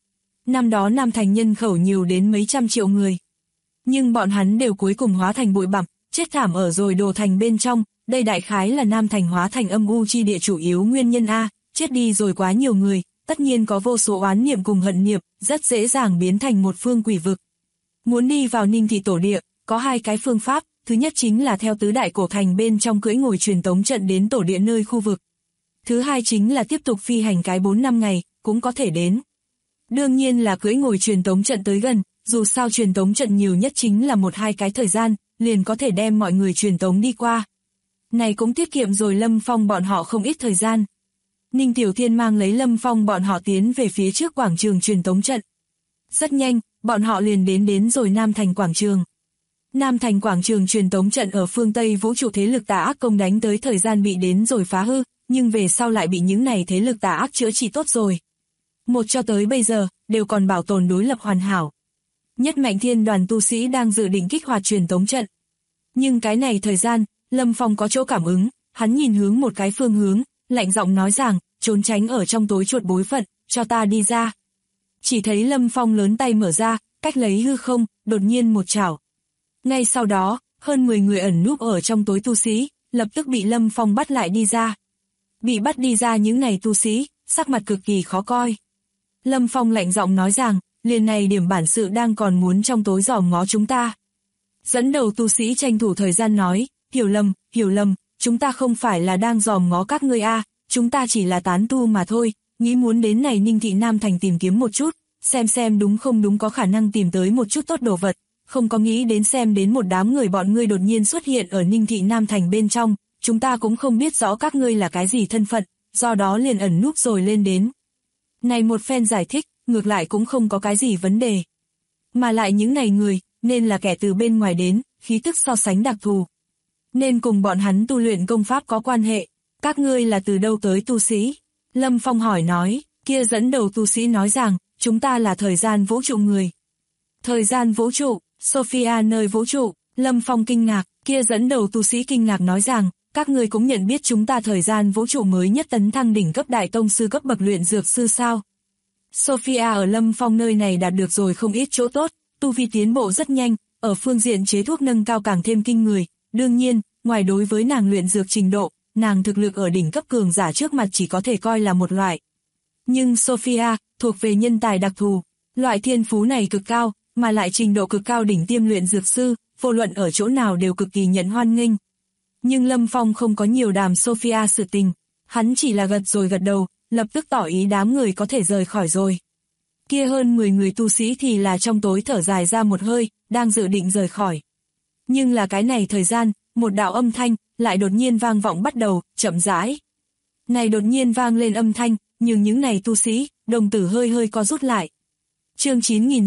Năm đó Nam Thành nhân khẩu nhiều đến mấy trăm triệu người. Nhưng bọn hắn đều cuối cùng hóa thành bụi bặm, chết thảm ở rồi đồ thành bên trong, đây đại khái là Nam Thành hóa thành âm u chi địa chủ yếu nguyên nhân a, chết đi rồi quá nhiều người, tất nhiên có vô số oán niệm cùng hận niệm, rất dễ dàng biến thành một phương quỷ vực. Muốn đi vào Ninh Thị tổ địa, có hai cái phương pháp, thứ nhất chính là theo tứ đại cổ thành bên trong cưỡi ngồi truyền tống trận đến tổ địa nơi khu vực. Thứ hai chính là tiếp tục phi hành cái 4 năm ngày, cũng có thể đến. Đương nhiên là cưỡi ngồi truyền tống trận tới gần, dù sao truyền tống trận nhiều nhất chính là 1-2 cái thời gian, liền có thể đem mọi người truyền tống đi qua. Này cũng tiết kiệm rồi Lâm Phong bọn họ không ít thời gian. Ninh Tiểu Thiên mang lấy Lâm Phong bọn họ tiến về phía trước quảng trường truyền tống trận. Rất nhanh, bọn họ liền đến rồi Nam Thành quảng trường. Nam Thành quảng trường truyền tống trận ở phương Tây vũ trụ thế lực tà ác công đánh tới thời gian bị đến rồi phá hư, nhưng về sau lại bị những này thế lực tà ác chữa trị tốt rồi. Một cho tới bây giờ, đều còn bảo tồn đối lập hoàn hảo. Nhất Mạnh Thiên đoàn tu sĩ đang dự định kích hoạt truyền tống trận. Nhưng cái này thời gian, Lâm Phong có chỗ cảm ứng, hắn nhìn hướng một cái phương hướng, lạnh giọng nói rằng, trốn tránh ở trong tối chuột bối phận, cho ta đi ra. Chỉ thấy Lâm Phong lớn tay mở ra, cách lấy hư không, đột nhiên một chảo. Ngay sau đó, hơn 10 người ẩn núp ở trong tối tu sĩ, lập tức bị Lâm Phong bắt lại đi ra. Bị bắt đi ra những này tu sĩ, sắc mặt cực kỳ khó coi. Lâm Phong lạnh giọng nói rằng, liền này điểm bản sự đang còn muốn trong tối dòm ngó chúng ta. Dẫn đầu tu sĩ tranh thủ thời gian nói, hiểu lầm, chúng ta không phải là đang dòm ngó các ngươi a, chúng ta chỉ là tán tu mà thôi, nghĩ muốn đến này Ninh Thị Nam Thành tìm kiếm một chút, xem đúng không đúng có khả năng tìm tới một chút tốt đồ vật, không có nghĩ đến xem đến một đám người bọn ngươi đột nhiên xuất hiện ở Ninh Thị Nam Thành bên trong, chúng ta cũng không biết rõ các ngươi là cái gì thân phận, do đó liền ẩn núp rồi lên đến. Này một phen giải thích, ngược lại cũng không có cái gì vấn đề. Mà lại những này người, nên là kẻ từ bên ngoài đến, khí tức so sánh đặc thù. Nên cùng bọn hắn tu luyện công pháp có quan hệ. Các ngươi là từ đâu tới tu sĩ? Lâm Phong hỏi nói, kia dẫn đầu tu sĩ nói rằng, chúng ta là thời gian vũ trụ người. Thời gian vũ trụ, Sophia nơi vũ trụ, Lâm Phong kinh ngạc, kia dẫn đầu tu sĩ kinh ngạc nói rằng, các ngươi cũng nhận biết chúng ta thời gian vũ trụ mới nhất tấn thăng đỉnh cấp đại tông sư cấp bậc luyện dược sư sao? Sophia ở Lâm Phong nơi này đạt được rồi không ít chỗ tốt, tu vi tiến bộ rất nhanh, ở phương diện chế thuốc nâng cao càng thêm kinh người. Đương nhiên, ngoài đối với nàng luyện dược trình độ, nàng thực lực ở đỉnh cấp cường giả trước mặt chỉ có thể coi là một loại. Nhưng Sophia, thuộc về nhân tài đặc thù, loại thiên phú này cực cao, mà lại trình độ cực cao đỉnh tiêm luyện dược sư, vô luận ở chỗ nào đều cực kỳ nhận hoan nghênh. Nhưng Lâm Phong không có nhiều đàm Sophia sự tình, hắn chỉ là gật đầu, lập tức tỏ ý đám người có thể rời khỏi rồi. Kia hơn 10 người tu sĩ thì là trong tối thở dài ra một hơi, đang dự định rời khỏi. Nhưng là cái này thời gian, một đạo âm thanh, lại đột nhiên vang vọng bắt đầu, chậm rãi. Này đột nhiên vang lên âm thanh, nhưng những này tu sĩ, đồng tử hơi co rút lại. Chương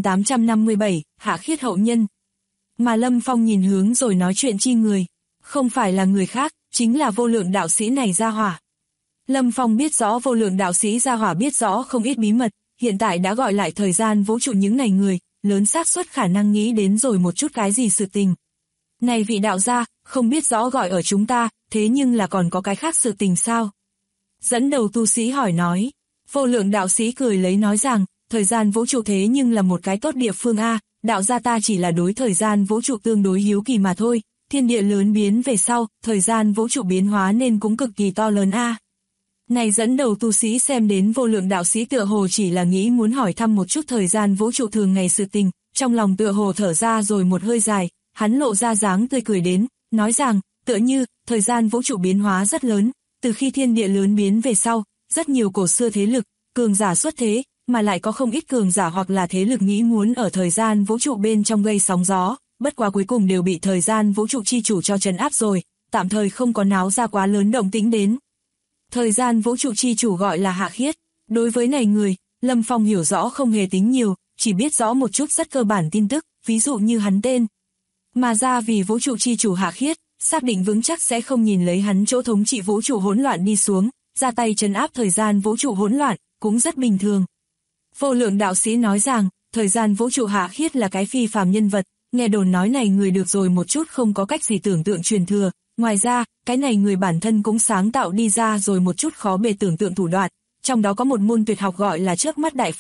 9857, Hạ Khiết hậu nhân. Mà Lâm Phong nhìn hướng rồi nói chuyện chi người. Không phải là người khác, chính là vô lượng đạo sĩ này gia hỏa. Lâm Phong biết rõ vô lượng đạo sĩ gia hỏa biết rõ không ít bí mật, hiện tại đã gọi lại thời gian vũ trụ những này người, lớn xác suất khả năng nghĩ đến rồi một chút cái gì sự tình. Này vị đạo gia, không biết rõ gọi ở chúng ta, thế nhưng là còn có cái khác sự tình sao? Dẫn đầu tu sĩ hỏi nói. Vô lượng đạo sĩ cười lấy nói rằng, thời gian vũ trụ thế nhưng là một cái tốt địa phương a, đạo gia ta chỉ là đối thời gian vũ trụ tương đối hiếu kỳ mà thôi, thiên địa lớn biến về sau, thời gian vũ trụ biến hóa nên cũng cực kỳ to lớn a. Này dẫn đầu tu sĩ xem đến vô lượng đạo sĩ tựa hồ chỉ là nghĩ muốn hỏi thăm một chút thời gian vũ trụ thường ngày sự tình, trong lòng tựa hồ thở ra rồi một hơi dài, hắn lộ ra dáng tươi cười đến, nói rằng, tựa như, thời gian vũ trụ biến hóa rất lớn, từ khi thiên địa lớn biến về sau, rất nhiều cổ xưa thế lực, cường giả xuất thế, mà lại có không ít cường giả hoặc là thế lực nghĩ muốn ở thời gian vũ trụ bên trong gây sóng gió, bất quá cuối cùng đều bị thời gian vũ trụ chi chủ cho trấn áp rồi, tạm thời không có náo ra quá lớn động tĩnh đến. Thời gian vũ trụ chi chủ gọi là Hạ Khiết, đối với này người, Lâm Phong hiểu rõ không hề tính nhiều, chỉ biết rõ một chút rất cơ bản tin tức, ví dụ như hắn tên. Mà ra vì vũ trụ chi chủ Hạ Khiết, xác định vững chắc sẽ không nhìn lấy hắn chỗ thống trị vũ trụ hỗn loạn đi xuống, ra tay trấn áp thời gian vũ trụ hỗn loạn, cũng rất bình thường. Vô lượng đạo sĩ nói rằng, thời gian vũ trụ Hạ Khiết là cái phi phàm nhân vật, nghe đồn nói này người được rồi một chút không có cách gì tưởng tượng truyền thừa, ngoài ra, cái này người bản thân cũng sáng tạo đi ra rồi một chút khó bề tưởng tượng thủ đoạn, trong đó có một môn tuyệt học gọi là chớp mắt đại pháp,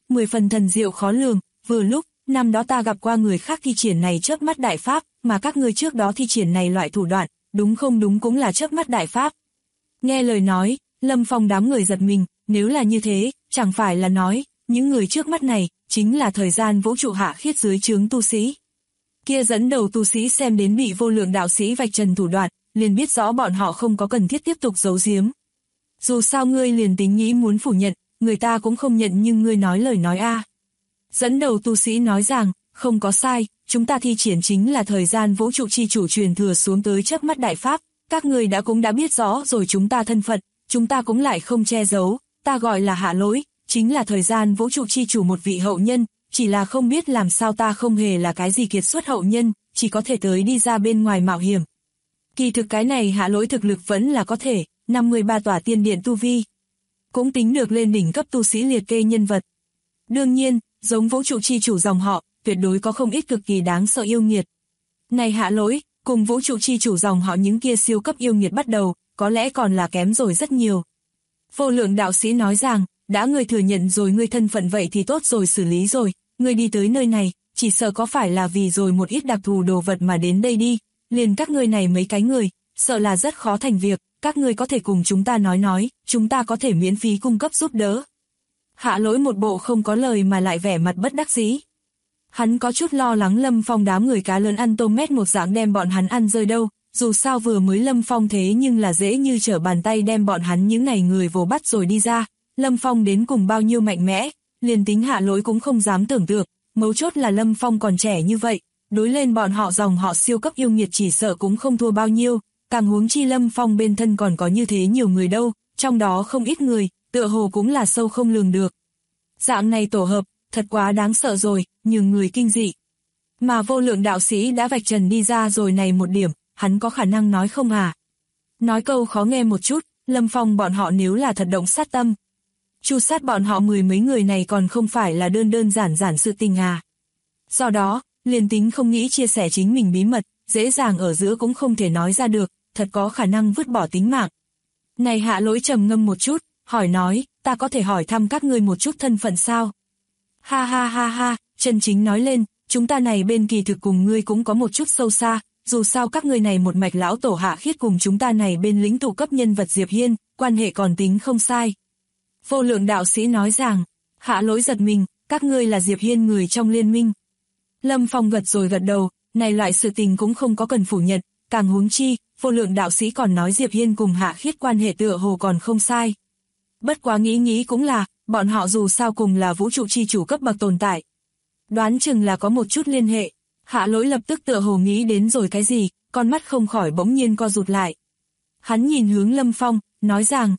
10 phần thần diệu khó lường, vừa lúc, năm đó ta gặp qua người khác thi triển này chớp mắt đại pháp, mà các ngươi trước đó thi triển này loại thủ đoạn, đúng không đúng cũng là chớp mắt đại pháp. Nghe lời nói, Lâm Phong đám người giật mình, nếu là như thế, chẳng phải là nói, những người trước mắt này, chính là thời gian vũ trụ hạ khiết dưới trướng tu sĩ. Kia dẫn đầu tu sĩ xem đến bị vô lượng đạo sĩ vạch trần thủ đoạn, liền biết rõ bọn họ không có cần thiết tiếp tục giấu giếm. Dù sao ngươi liền tính nghĩ muốn phủ nhận, người ta cũng không nhận nhưng ngươi nói lời nói a. Dẫn đầu tu sĩ nói rằng, không có sai, chúng ta thi triển chính là thời gian vũ trụ chi chủ truyền thừa xuống tới chớp mắt đại pháp, các người cũng đã biết rõ rồi chúng ta thân phận, chúng ta cũng lại không che giấu, ta gọi là Hạ Lỗi, chính là thời gian vũ trụ chi chủ một vị hậu nhân, chỉ là không biết làm sao ta không hề là cái gì kiệt xuất hậu nhân, chỉ có thể tới đi ra bên ngoài mạo hiểm. Kỳ thực cái này Hạ Lỗi thực lực vẫn là có thể, 53 tòa tiên điện tu vi. Cũng tính được lên đỉnh cấp tu sĩ liệt kê nhân vật. Đương nhiên, giống vũ trụ chi chủ dòng họ, tuyệt đối có không ít cực kỳ đáng sợ yêu nghiệt. Này Hạ Lỗi, cùng vũ trụ chi chủ dòng họ những kia siêu cấp yêu nghiệt bắt đầu, có lẽ còn là kém rồi rất nhiều. Vô lượng đạo sĩ nói rằng, đã ngươi thừa nhận rồi ngươi thân phận vậy thì tốt rồi xử lý rồi, ngươi đi tới nơi này, chỉ sợ có phải là vì rồi một ít đặc thù đồ vật mà đến đây đi, liền các ngươi này mấy cái người, sợ là rất khó thành việc, các ngươi có thể cùng chúng ta nói, chúng ta có thể miễn phí cung cấp giúp đỡ. Hạ Lỗi một bộ không có lời mà lại vẻ mặt bất đắc dĩ. Hắn có chút lo lắng Lâm Phong đám người cá lớn ăn tôm mét một dạng đem bọn hắn ăn rơi đâu, dù sao vừa mới Lâm Phong thế nhưng là dễ như trở bàn tay đem bọn hắn những này người vồ bắt rồi đi ra, Lâm Phong đến cùng bao nhiêu mạnh mẽ, liền tính Hạ Lỗi cũng không dám tưởng tượng, mấu chốt là Lâm Phong còn trẻ như vậy, đối lên bọn họ dòng họ siêu cấp yêu nghiệt chỉ sợ cũng không thua bao nhiêu, càng huống chi Lâm Phong bên thân còn có như thế nhiều người đâu, trong đó không ít người, tựa hồ cũng là sâu không lường được. Dạng này tổ hợp, thật quá đáng sợ rồi, nhường người kinh dị. Mà vô lượng đạo sĩ đã vạch trần đi ra rồi này một điểm, hắn có khả năng nói không à? Nói câu khó nghe một chút, Lâm Phong bọn họ nếu là thật động sát tâm. Chu sát bọn họ 10 mấy người này còn không phải là đơn giản sự tình à. Do đó, liền tính không nghĩ chia sẻ chính mình bí mật, dễ dàng ở giữa cũng không thể nói ra được, thật có khả năng vứt bỏ tính mạng. Này Hạ Lỗi trầm ngâm một chút, hỏi nói, ta có thể hỏi thăm các ngươi một chút thân phận sao? Ha ha ha ha, chân chính nói lên, chúng ta này bên kỳ thực cùng ngươi cũng có một chút sâu xa, dù sao các ngươi này một mạch lão tổ Hạ Khiết cùng chúng ta này bên lĩnh tụ cấp nhân vật Diệp Hiên, quan hệ còn tính không sai. Vô lượng đạo sĩ nói rằng, Hạ Lỗi giật mình, các ngươi là Diệp Hiên người trong liên minh. Lâm Phong gật rồi gật đầu, này loại sự tình cũng không có cần phủ nhận, càng huống chi, vô lượng đạo sĩ còn nói Diệp Hiên cùng Hạ Khiết quan hệ tựa hồ còn không sai. Bất quá nghĩ cũng là, bọn họ dù sao cùng là vũ trụ chi chủ cấp bậc tồn tại. Đoán chừng là có một chút liên hệ. Hạ Lỗi lập tức tựa hồ nghĩ đến rồi cái gì, con mắt không khỏi bỗng nhiên co rụt lại. Hắn nhìn hướng Lâm Phong, nói rằng,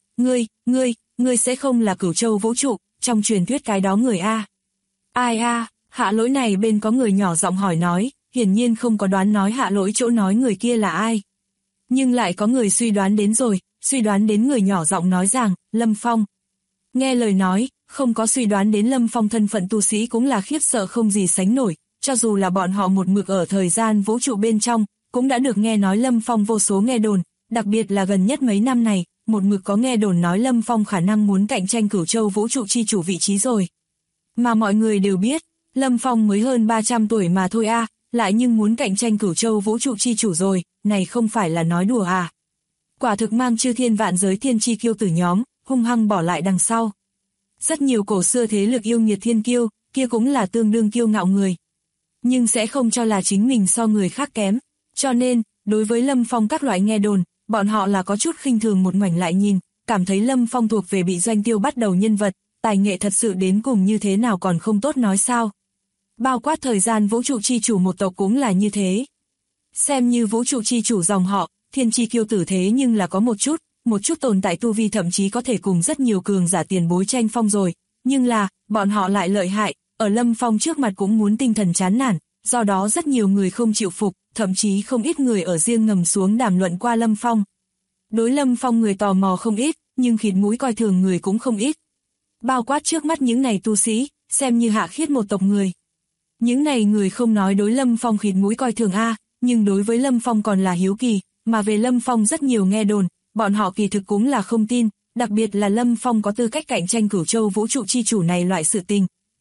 ngươi sẽ không là Cửu Châu vũ trụ, trong truyền thuyết cái đó người a? Ai a? Hạ Lỗi này bên có người nhỏ giọng hỏi nói, hiển nhiên không có đoán nói Hạ Lỗi chỗ nói người kia là ai. Nhưng lại có người suy đoán đến rồi, suy đoán đến người nhỏ giọng nói rằng, Lâm Phong. Nghe lời nói, không có suy đoán đến Lâm Phong thân phận tu sĩ cũng là khiếp sợ không gì sánh nổi, cho dù là bọn họ một mực ở thời gian vũ trụ bên trong, cũng đã được nghe nói Lâm Phong vô số nghe đồn, đặc biệt là gần nhất mấy năm này, một mực có nghe đồn nói Lâm Phong khả năng muốn cạnh tranh Cửu Châu vũ trụ chi chủ vị trí rồi. Mà mọi người đều biết, Lâm Phong mới hơn 300 tuổi mà thôi a, lại nhưng muốn cạnh tranh Cửu Châu vũ trụ chi chủ rồi, này không phải là nói đùa à. Quả thực mang chư thiên vạn giới thiên chi kiêu tử nhóm, hung hăng bỏ lại đằng sau. Rất nhiều cổ xưa thế lực yêu nghiệt thiên kiêu, kia cũng là tương đương kiêu ngạo người. Nhưng sẽ không cho là chính mình so người khác kém. Cho nên, đối với Lâm Phong các loại nghe đồn, bọn họ là có chút khinh thường một ngoảnh lại nhìn, cảm thấy Lâm Phong thuộc về bị doanh tiêu bắt đầu nhân vật, tài nghệ thật sự đến cùng như thế nào còn không tốt nói sao. Bao quát thời gian vũ trụ chi chủ một tộc cũng là như thế. Xem như vũ trụ chi chủ dòng họ, thiên chi kiêu tử thế nhưng là có một chút tồn tại tu vi thậm chí có thể cùng rất nhiều cường giả tiền bối tranh phong rồi, nhưng là, bọn họ lại lợi hại, ở Lâm Phong trước mặt cũng muốn tinh thần chán nản, do đó rất nhiều người không chịu phục, thậm chí không ít người ở riêng ngầm xuống đàm luận qua Lâm Phong. Đối Lâm Phong người tò mò không ít, nhưng khịt mũi coi thường người cũng không ít. Bao quát trước mắt những này tu sĩ, xem như Hạ Khiết một tộc người. Những này người không nói đối Lâm Phong khịt mũi coi thường a, nhưng đối với Lâm Phong còn là hiếu kỳ, mà về Lâm Phong rất nhiều nghe đồn, bọn họ kỳ thực cũng là không tin, đặc biệt là Lâm Phong có tư cách cạnh tranh Cửu Châu vũ trụ chi chủ này loại sự tình,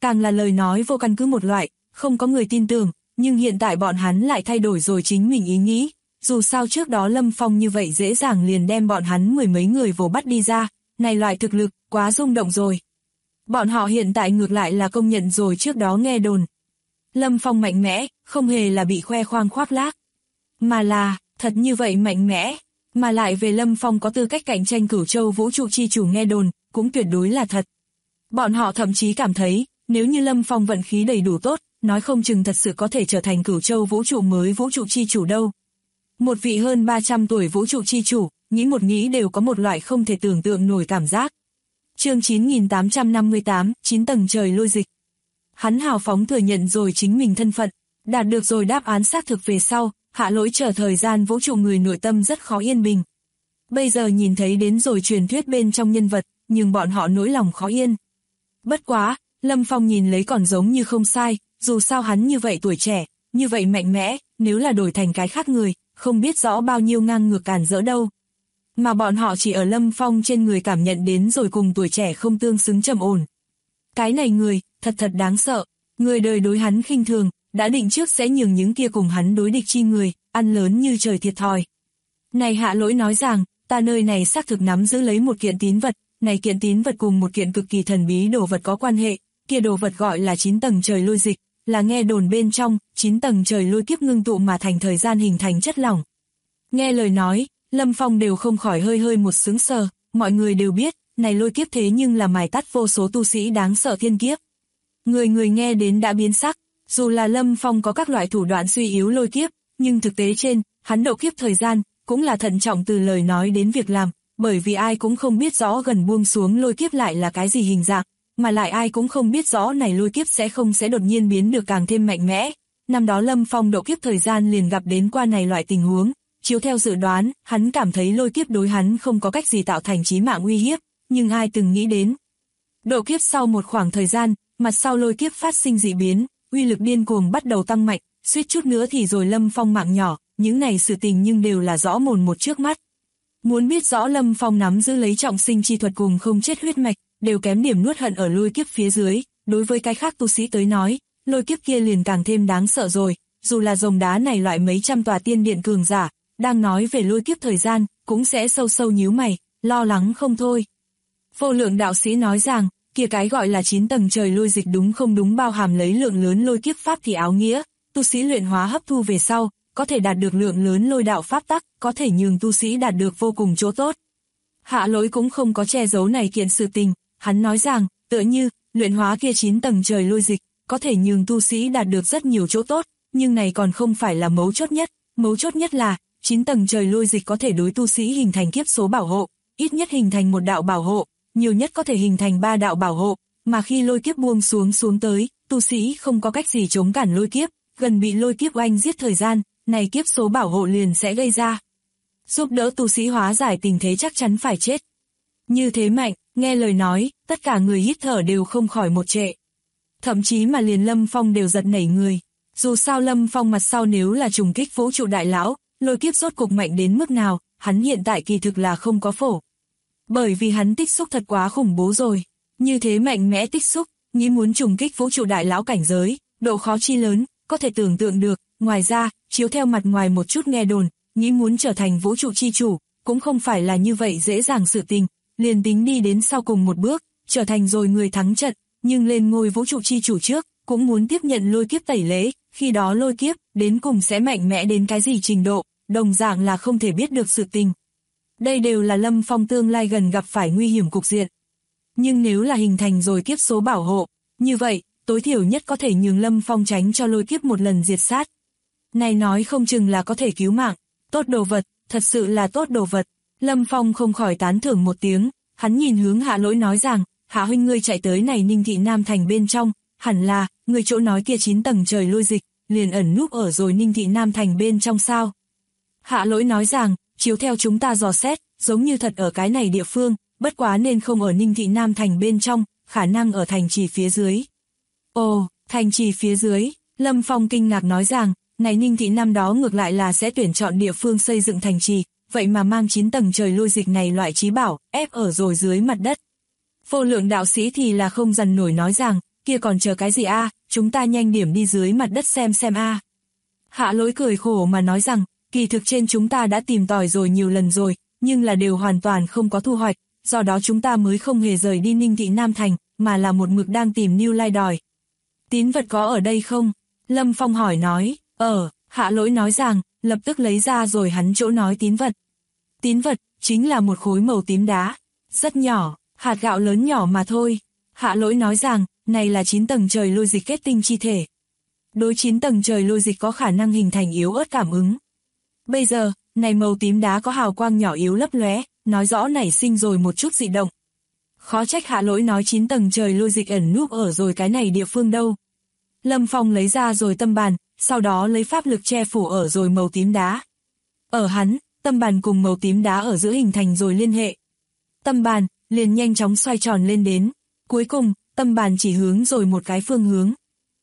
càng là lời nói vô căn cứ một loại, không có người tin tưởng, nhưng hiện tại bọn hắn lại thay đổi rồi chính mình ý nghĩ. Dù sao trước đó Lâm Phong như vậy dễ dàng liền đem bọn hắn mười mấy người vồ bắt đi ra, này loại thực lực, quá rung động rồi. Bọn họ hiện tại ngược lại là công nhận rồi trước đó nghe đồn. Lâm Phong mạnh mẽ, không hề là bị khoe khoang khoác lác, mà là, thật như vậy mạnh mẽ, mà lại về Lâm Phong có tư cách cạnh tranh Cửu Châu vũ trụ chi chủ nghe đồn, cũng tuyệt đối là thật. Bọn họ thậm chí cảm thấy, nếu như Lâm Phong vận khí đầy đủ tốt, nói không chừng thật sự có thể trở thành Cửu Châu vũ trụ mới vũ trụ chi chủ đâu. Một vị hơn 300 tuổi vũ trụ chi chủ, nghĩ một nghĩ đều có một loại không thể tưởng tượng nổi cảm giác. Chương 9858, 9 tầng trời lôi dịch. Hắn hào phóng thừa nhận rồi chính mình thân phận, đạt được rồi đáp án xác thực về sau, Hạ Lỗi chờ thời gian vũ trụ người nội tâm rất khó yên bình. Bây giờ nhìn thấy đến rồi truyền thuyết bên trong nhân vật, nhưng bọn họ nỗi lòng khó yên. Bất quá, Lâm Phong nhìn lấy còn giống như không sai, dù sao hắn như vậy tuổi trẻ, như vậy mạnh mẽ, nếu là đổi thành cái khác người, không biết rõ bao nhiêu ngang ngược cản rỡ đâu. Mà bọn họ chỉ ở Lâm Phong trên người cảm nhận đến rồi cùng tuổi trẻ không tương xứng trầm ổn. Cái này người, thật đáng sợ, người đời đối hắn khinh thường, đã định trước sẽ nhường những kia cùng hắn đối địch chi người, ăn lớn như trời thiệt thòi. Này Hạ Lỗi nói rằng, ta nơi này xác thực nắm giữ lấy một kiện tín vật, này kiện tín vật cùng một kiện cực kỳ thần bí đồ vật có quan hệ, kia đồ vật gọi là 9 tầng trời lôi dịch, là nghe đồn bên trong, 9 tầng trời lôi kiếp ngưng tụ mà thành thời gian hình thành chất lỏng. Nghe lời nói, Lâm Phong đều không khỏi hơi một sững sờ, mọi người đều biết, này lôi kiếp thế nhưng là mài tắt vô số tu sĩ đáng sợ thiên kiếp. Người nghe đến đã biến sắc, dù là Lâm Phong có các loại thủ đoạn suy yếu lôi kiếp, nhưng thực tế trên, hắn độ kiếp thời gian, cũng là thận trọng từ lời nói đến việc làm, bởi vì ai cũng không biết rõ gần buông xuống lôi kiếp lại là cái gì hình dạng, mà lại ai cũng không biết rõ này lôi kiếp sẽ đột nhiên biến được càng thêm mạnh mẽ. Năm đó Lâm Phong độ kiếp thời gian liền gặp đến qua này loại tình huống, chiếu theo dự đoán, hắn cảm thấy lôi kiếp đối hắn không có cách gì tạo thành chí mạng uy hiếp, nhưng ai từng nghĩ đến. Độ kiếp sau một khoảng thời gian, mặt sau lôi kiếp phát sinh dị biến, uy lực điên cuồng bắt đầu tăng mạnh, suýt chút nữa thì rồi Lâm Phong mạng nhỏ, những này sự tình nhưng đều là rõ mồn một trước mắt. Muốn biết rõ Lâm Phong nắm giữ lấy trọng sinh chi thuật cùng không chết huyết mạch, đều kém điểm nuốt hận ở lôi kiếp phía dưới, đối với cái khác tu sĩ tới nói, lôi kiếp kia liền càng thêm đáng sợ rồi, dù là rồng đá này loại mấy trăm tòa tiên điện cường giả, đang nói về lôi kiếp thời gian, cũng sẽ sâu nhíu mày, lo lắng không thôi. Vô Lượng đạo sĩ nói rằng, kia cái gọi là 9 tầng trời lôi dịch đúng không đúng bao hàm lấy lượng lớn lôi kiếp pháp thì áo nghĩa, tu sĩ luyện hóa hấp thu về sau, có thể đạt được lượng lớn lôi đạo pháp tắc, có thể nhường tu sĩ đạt được vô cùng chỗ tốt. Hạ Lỗi cũng không có che giấu này kiện sự tình, hắn nói rằng, tựa như, luyện hóa kia 9 tầng trời lôi dịch, có thể nhường tu sĩ đạt được rất nhiều chỗ tốt, nhưng này còn không phải là mấu chốt nhất là, 9 tầng trời lôi dịch có thể đối tu sĩ hình thành kiếp số bảo hộ, ít nhất hình thành một đạo bảo hộ, nhiều nhất có thể hình thành 3 đạo bảo hộ, mà khi lôi kiếp buông xuống tới, tu sĩ không có cách gì chống cản lôi kiếp, gần bị lôi kiếp oanh giết thời gian, này kiếp số bảo hộ liền sẽ gây ra. Giúp đỡ tu sĩ hóa giải tình thế chắc chắn phải chết. Như thế mạnh, nghe lời nói, tất cả người hít thở đều không khỏi một trệ. Thậm chí mà liền Lâm Phong đều giật nảy người. Dù sao Lâm Phong mặt sau nếu là trùng kích vũ trụ đại lão, lôi kiếp rốt cục mạnh đến mức nào, hắn hiện tại kỳ thực là không có phổ. Bởi vì hắn tích xúc thật quá khủng bố rồi. Như thế mạnh mẽ tích xúc, nghĩ muốn trùng kích vũ trụ đại lão cảnh giới, độ khó chi lớn, có thể tưởng tượng được. Ngoài ra, chiếu theo mặt ngoài một chút nghe đồn, nghĩ muốn trở thành vũ trụ chi chủ, cũng không phải là như vậy dễ dàng sự tình, liền tính đi đến sau cùng một bước, trở thành rồi người thắng trận, nhưng lên ngôi vũ trụ chi chủ trước, cũng muốn tiếp nhận lôi kiếp tẩy lễ, khi đó lôi kiếp, đến cùng sẽ mạnh mẽ đến cái gì trình độ, đồng dạng là không thể biết được sự tình. Đây đều là Lâm Phong tương lai gần gặp phải nguy hiểm cục diện. Nhưng nếu là hình thành rồi kiếp số bảo hộ, như vậy, tối thiểu nhất có thể nhường Lâm Phong tránh cho lôi kiếp một lần diệt sát. Này nói không chừng là có thể cứu mạng, tốt đồ vật, thật sự là tốt đồ vật. Lâm Phong không khỏi tán thưởng một tiếng, hắn nhìn hướng Hạ Lỗi nói rằng, Hạ huynh ngươi chạy tới này Ninh Thị Nam Thành bên trong, hẳn là, người chỗ nói kia 9 tầng trời lôi dịch, liền ẩn núp ở rồi Ninh Thị Nam Thành bên trong sao. Hạ Lỗi nói rằng, chiếu theo chúng ta dò xét, giống như thật ở cái này địa phương, bất quá nên không ở Ninh Thị Nam Thành bên trong, khả năng ở thành trì phía dưới. Ồ, thành trì phía dưới, Lâm Phong kinh ngạc nói rằng, này Ninh Thị năm đó ngược lại là sẽ tuyển chọn địa phương xây dựng thành trì, vậy mà mang 9 tầng trời lôi dịch này loại trí bảo, ép ở rồi dưới mặt đất. Vô Lượng đạo sĩ thì là không dằn nổi nói rằng, kia còn chờ cái gì a, chúng ta nhanh điểm đi dưới mặt đất xem a. Hạ Lỗi cười khổ mà nói rằng, kỳ thực trên chúng ta đã tìm tòi rồi nhiều lần rồi, nhưng là đều hoàn toàn không có thu hoạch, do đó chúng ta mới không hề rời đi Ninh Thị Nam Thành, mà là một mực đang tìm New Lai đòi. Tín vật có ở đây không? Lâm Phong hỏi nói, Hạ Lỗi nói rằng, lập tức lấy ra rồi hắn chỗ nói tín vật. Tín vật, chính là một khối màu tím đá, rất nhỏ, hạt gạo lớn nhỏ mà thôi. Hạ Lỗi nói rằng, này là 9 tầng trời lôi dịch kết tinh chi thể. Đối 9 tầng trời lôi dịch có khả năng hình thành yếu ớt cảm ứng. Bây giờ, này màu tím đá có hào quang nhỏ yếu lấp lóe, nói rõ nảy sinh rồi một chút dị động. Khó trách Hạ Lỗi nói 9 tầng trời lôi dịch ẩn núp ở rồi cái này địa phương đâu. Lâm Phong lấy ra rồi tâm bàn, sau đó lấy pháp lực che phủ ở rồi màu tím đá. Ở hắn, tâm bàn cùng màu tím đá ở giữa hình thành rồi liên hệ. Tâm bàn liền nhanh chóng xoay tròn lên đến. Cuối cùng, tâm bàn chỉ hướng rồi một cái phương hướng.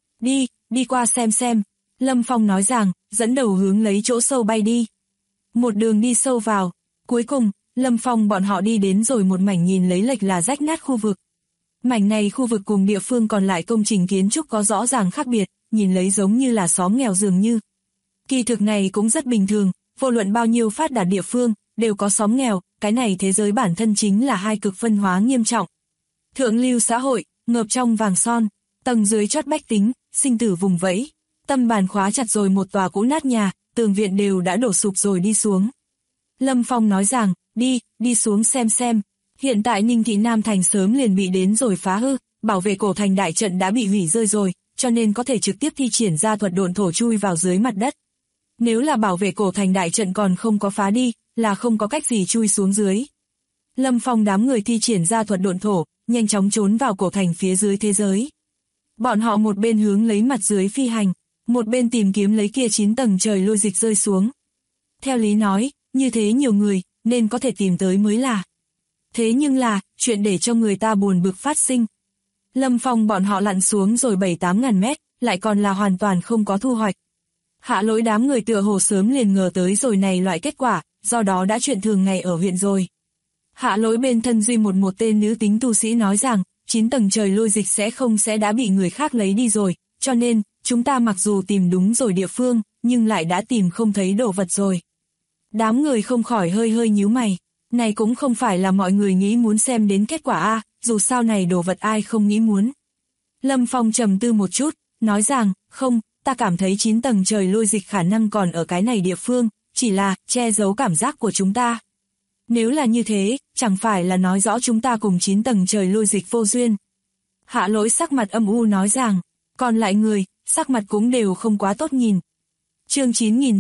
Đi qua xem. Lâm Phong nói rằng, dẫn đầu hướng lấy chỗ sâu bay đi. Một đường đi sâu vào. Cuối cùng, Lâm Phong bọn họ đi đến rồi một mảnh nhìn lấy lệch là rách nát khu vực. Mảnh này khu vực cùng địa phương còn lại công trình kiến trúc có rõ ràng khác biệt, nhìn lấy giống như là xóm nghèo dường như. Kỳ thực này cũng rất bình thường, vô luận bao nhiêu phát đạt địa phương, đều có xóm nghèo, cái này thế giới bản thân chính là hai cực phân hóa nghiêm trọng. Thượng lưu xã hội, ngợp trong vàng son, tầng dưới chót bách tính, sinh tử vùng vẫy. Tâm bàn khóa chặt rồi một tòa cũ nát nhà, tường viện đều đã đổ sụp rồi đi xuống. Lâm Phong nói rằng, đi xuống xem. Hiện tại Ninh Thị Nam Thành sớm liền bị đến rồi phá hư, bảo vệ cổ thành đại trận đã bị hủy rơi rồi, cho nên có thể trực tiếp thi triển ra thuật độn thổ chui vào dưới mặt đất. Nếu là bảo vệ cổ thành đại trận còn không có phá đi, là không có cách gì chui xuống dưới. Lâm Phong đám người thi triển ra thuật độn thổ, nhanh chóng trốn vào cổ thành phía dưới thế giới. Bọn họ một bên hướng lấy mặt dưới phi hành, một bên tìm kiếm lấy kia 9 tầng trời lôi dịch rơi xuống. Theo lý nói, như thế nhiều người, nên có thể tìm tới mới là. Thế nhưng là, chuyện để cho người ta buồn bực phát sinh. Lâm Phong bọn họ lặn xuống rồi 7-8 ngàn mét, lại còn là hoàn toàn không có thu hoạch. Hạ Lỗi đám người tựa hồ sớm liền ngờ tới rồi này loại kết quả, do đó đã chuyện thường ngày ở huyện rồi. Hạ Lỗi bên thân duy một tên nữ tính tu sĩ nói rằng, 9 tầng trời lôi dịch sẽ đã bị người khác lấy đi rồi, cho nên, chúng ta mặc dù tìm đúng rồi địa phương, nhưng lại đã tìm không thấy đồ vật rồi. Đám người không khỏi hơi nhíu mày, này cũng không phải là mọi người nghĩ muốn xem đến kết quả a, dù sao này đồ vật ai không nghĩ muốn. Lâm Phong trầm tư một chút, nói rằng, không, ta cảm thấy 9 tầng trời lôi dịch khả năng còn ở cái này địa phương, chỉ là che giấu cảm giác của chúng ta. Nếu là như thế, chẳng phải là nói rõ chúng ta cùng 9 tầng trời lôi dịch vô duyên. Hạ Lỗi sắc mặt âm u nói rằng, còn lại người, sắc mặt cũng đều không quá tốt nhìn. Chương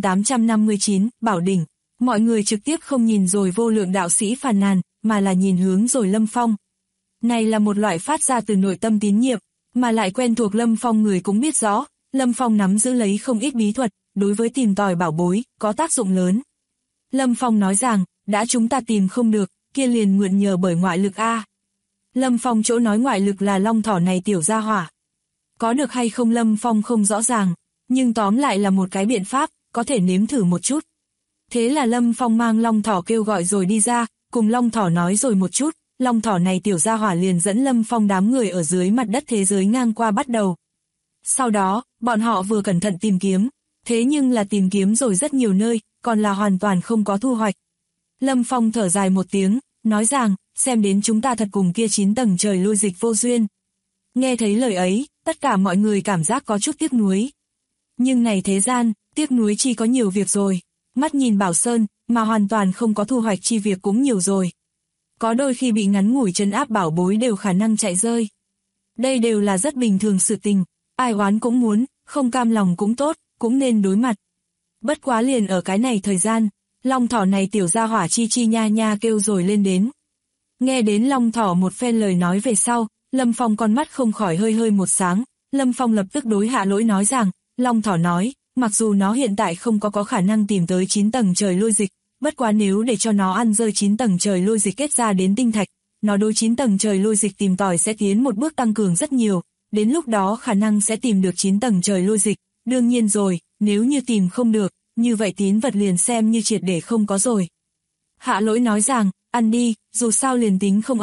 9859, Bảo Đỉnh, mọi người trực tiếp không nhìn rồi vô lượng đạo sĩ phàn nàn, mà là nhìn hướng rồi Lâm Phong. Này là một loại phát ra từ nội tâm tín nhiệm, mà lại quen thuộc Lâm Phong người cũng biết rõ, Lâm Phong nắm giữ lấy không ít bí thuật, đối với tìm tòi bảo bối, có tác dụng lớn. Lâm Phong nói rằng, đã chúng ta tìm không được, kia liền mượn nhờ bởi ngoại lực a. Lâm Phong chỗ nói ngoại lực là long thỏ này tiểu gia hỏa. Có được hay không Lâm Phong không rõ ràng, nhưng tóm lại là một cái biện pháp, có thể nếm thử một chút. Thế là Lâm Phong mang long thỏ kêu gọi rồi đi ra, cùng long thỏ nói rồi một chút, long thỏ này tiểu gia hỏa liền dẫn Lâm Phong đám người ở dưới mặt đất thế giới ngang qua bắt đầu. Sau đó, bọn họ vừa cẩn thận tìm kiếm, thế nhưng là tìm kiếm rồi rất nhiều nơi, còn là hoàn toàn không có thu hoạch. Lâm Phong thở dài một tiếng, nói rằng, xem đến chúng ta thật cùng kia 9 tầng trời lôi dịch vô duyên. Nghe thấy lời ấy, tất cả mọi người cảm giác có chút tiếc nuối. Nhưng này thế gian, tiếc nuối chi có nhiều việc rồi. Mắt nhìn Bảo Sơn, mà hoàn toàn không có thu hoạch chi việc cũng nhiều rồi. Có đôi khi bị ngắn ngủi trấn áp bảo bối đều khả năng chạy rơi. Đây đều là rất bình thường sự tình, ai oán cũng muốn, không cam lòng cũng tốt, cũng nên đối mặt. Bất quá liền ở cái này thời gian, long thỏ này tiểu gia hỏa chi nha kêu rồi lên đến. Nghe đến long thỏ một phen lời nói về sau, Lâm Phong con mắt không khỏi hơi một sáng, Lâm Phong lập tức đối Hạ Lỗi nói rằng, long thỏ nói, mặc dù nó hiện tại không có khả năng tìm tới 9 tầng trời lôi dịch, bất quá nếu để cho nó ăn rơi 9 tầng trời lôi dịch kết ra đến tinh thạch, nó đối 9 tầng trời lôi dịch tìm tòi sẽ tiến một bước tăng cường rất nhiều, đến lúc đó khả năng sẽ tìm được 9 tầng trời lôi dịch, đương nhiên rồi, nếu như tìm không được, như vậy tín vật liền xem như triệt để không có rồi. Hạ Lỗi nói rằng, ăn đi, dù sao liền tính không ăn,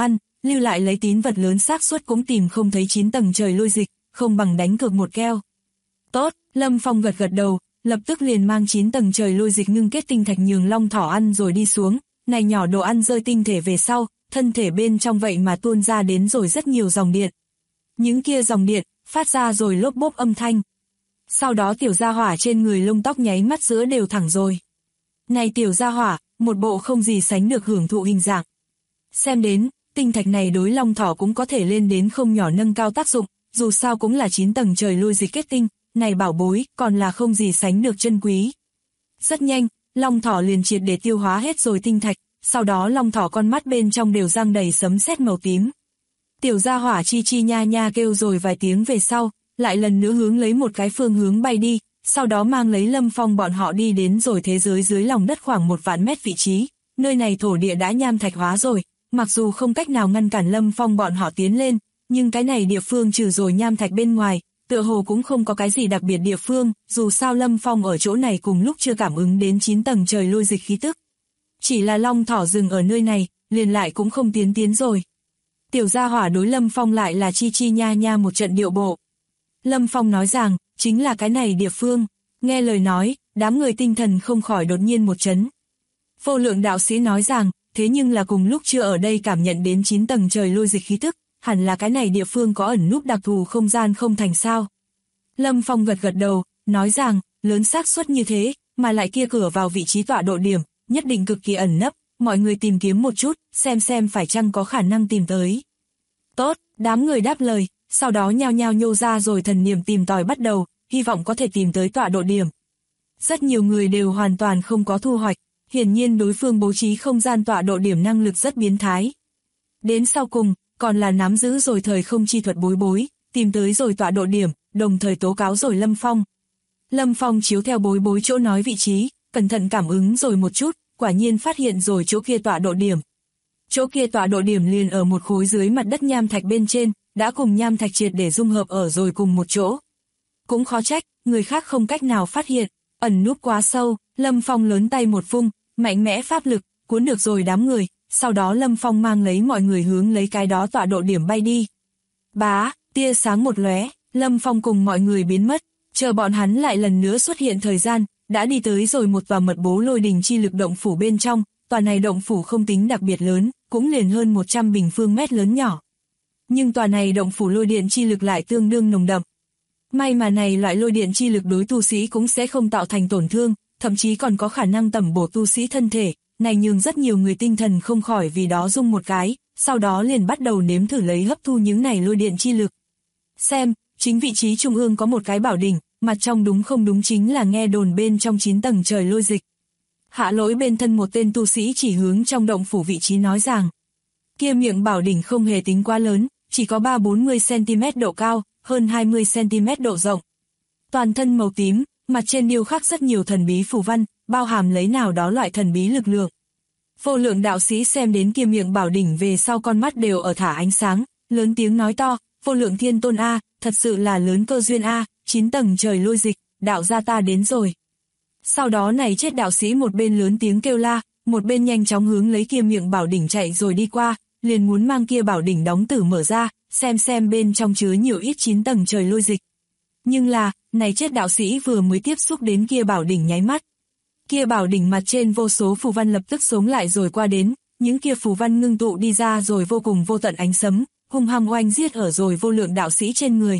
lưu lại lấy tín vật lớn xác suất cũng tìm không thấy 9 tầng trời lôi dịch, không bằng đánh cược một keo. Tốt, Lâm Phong gật gật đầu, lập tức liền mang 9 tầng trời lôi dịch ngưng kết tinh thạch nhường long thỏ ăn rồi đi xuống, này nhỏ đồ ăn rơi tinh thể về sau, thân thể bên trong vậy mà tuôn ra đến rồi rất nhiều dòng điện. Những kia dòng điện, phát ra rồi lốp bốp âm thanh. Sau đó tiểu gia hỏa trên người lông tóc nháy mắt giữa đều thẳng rồi. Này tiểu gia hỏa, một bộ không gì sánh được hưởng thụ hình dạng. Xem đến, tinh thạch này đối long thỏ cũng có thể lên đến không nhỏ nâng cao tác dụng, dù sao cũng là 9 tầng trời lôi dịch kết tinh, này bảo bối còn là không gì sánh được chân quý. Rất nhanh, long thỏ liền triệt để tiêu hóa hết rồi tinh thạch, sau đó long thỏ con mắt bên trong đều răng đầy sấm sét màu tím. Tiểu gia hỏa chi chi nha nha kêu rồi vài tiếng về sau, lại lần nữa hướng lấy một cái phương hướng bay đi, sau đó mang lấy Lâm Phong bọn họ đi đến rồi thế giới dưới lòng đất khoảng 1 vạn mét vị trí, nơi này thổ địa đã nham thạch hóa rồi, mặc dù không cách nào ngăn cản Lâm Phong bọn họ tiến lên, nhưng cái này địa phương trừ rồi nham thạch bên ngoài, tựa hồ cũng không có cái gì đặc biệt địa phương, dù sao Lâm Phong ở chỗ này cùng lúc chưa cảm ứng đến 9 tầng trời lôi dịch khí tức. Chỉ là long thỏ dừng ở nơi này, liền lại cũng không tiến rồi. Tiểu gia hỏa đối Lâm Phong lại là chi chi nha nha một trận điệu bộ. Lâm Phong nói rằng, chính là cái này địa phương. Nghe lời nói, đám người tinh thần không khỏi đột nhiên một chấn. Vô lượng đạo sĩ nói rằng, thế nhưng là cùng lúc chưa ở đây cảm nhận đến 9 tầng trời lôi dịch khí tức, hẳn là cái này địa phương có ẩn núp đặc thù không gian không thành sao. Lâm Phong gật gật đầu, nói rằng, lớn xác suất như thế, mà lại kia cửa vào vị trí tọa độ điểm, nhất định cực kỳ ẩn nấp, mọi người tìm kiếm một chút, xem phải chăng có khả năng tìm tới. Tốt, đám người đáp lời, sau đó nhao nhao nhô ra rồi thần niệm tìm tòi bắt đầu, hy vọng có thể tìm tới tọa độ điểm. Rất nhiều người đều hoàn toàn không có thu hoạch, hiển nhiên đối phương bố trí không gian tọa độ điểm năng lực rất biến thái. Đến sau cùng, còn là nắm giữ rồi thời không chi thuật bối, tìm tới rồi tọa độ điểm, đồng thời tố cáo rồi Lâm Phong. Lâm Phong chiếu theo bối chỗ nói vị trí, cẩn thận cảm ứng rồi một chút, quả nhiên phát hiện rồi chỗ kia tọa độ điểm. Chỗ kia tọa độ điểm liền ở một khối dưới mặt đất nham thạch bên trên, đã cùng nham thạch triệt để dung hợp ở rồi cùng một chỗ. Cũng khó trách, người khác không cách nào phát hiện, ẩn núp quá sâu, Lâm Phong lớn tay một vung, mạnh mẽ pháp lực, cuốn được rồi đám người, sau đó Lâm Phong mang lấy mọi người hướng lấy cái đó tọa độ điểm bay đi. Bá, tia sáng một lóe, Lâm Phong cùng mọi người biến mất, chờ bọn hắn lại lần nữa xuất hiện thời gian, đã đi tới rồi một tòa mật bố lôi đình chi lực động phủ bên trong, tòa này động phủ không tính đặc biệt lớn, cũng liền hơn 100 bình phương mét lớn nhỏ. Nhưng tòa này động phủ lôi điện chi lực lại tương đương nồng đậm. May mà này loại lôi điện chi lực đối tu sĩ cũng sẽ không tạo thành tổn thương, thậm chí còn có khả năng tẩm bổ tu sĩ thân thể, này nhường rất nhiều người tinh thần không khỏi vì đó rung một cái, sau đó liền bắt đầu nếm thử lấy hấp thu những này lôi điện chi lực. Xem, chính vị trí trung ương có một cái bảo đỉnh, mặt trong đúng không đúng chính là nghe đồn bên trong 9 tầng trời lôi dịch. Hạ Lỗi bên thân một tên tu sĩ chỉ hướng trong động phủ vị trí nói rằng, kia miệng bảo đỉnh không hề tính quá lớn, chỉ có 3-40 cm độ cao, hơn 20 cm độ rộng. Toàn thân màu tím, mặt trên điêu khắc rất nhiều thần bí phù văn, bao hàm lấy nào đó loại thần bí lực lượng. Vô lượng đạo sĩ xem đến kia miệng bảo đỉnh về sau con mắt đều ở thả ánh sáng, lớn tiếng nói to, vô lượng thiên tôn A, thật sự là lớn cơ duyên A, 9 tầng trời lôi dịch, đạo gia ta đến rồi. Sau đó này chết đạo sĩ một bên lớn tiếng kêu la, một bên nhanh chóng hướng lấy kia miệng bảo đỉnh chạy rồi đi qua, liền muốn mang kia bảo đỉnh đóng tử mở ra, xem bên trong chứa nhiều ít 9 tầng trời lôi dịch. Nhưng là, này chết đạo sĩ vừa mới tiếp xúc đến kia bảo đỉnh nháy mắt. Kia bảo đỉnh mặt trên vô số phù văn lập tức sống lại rồi qua đến, những kia phù văn ngưng tụ đi ra rồi vô cùng vô tận ánh sấm, hung hăng oanh giết ở rồi vô lượng đạo sĩ trên người.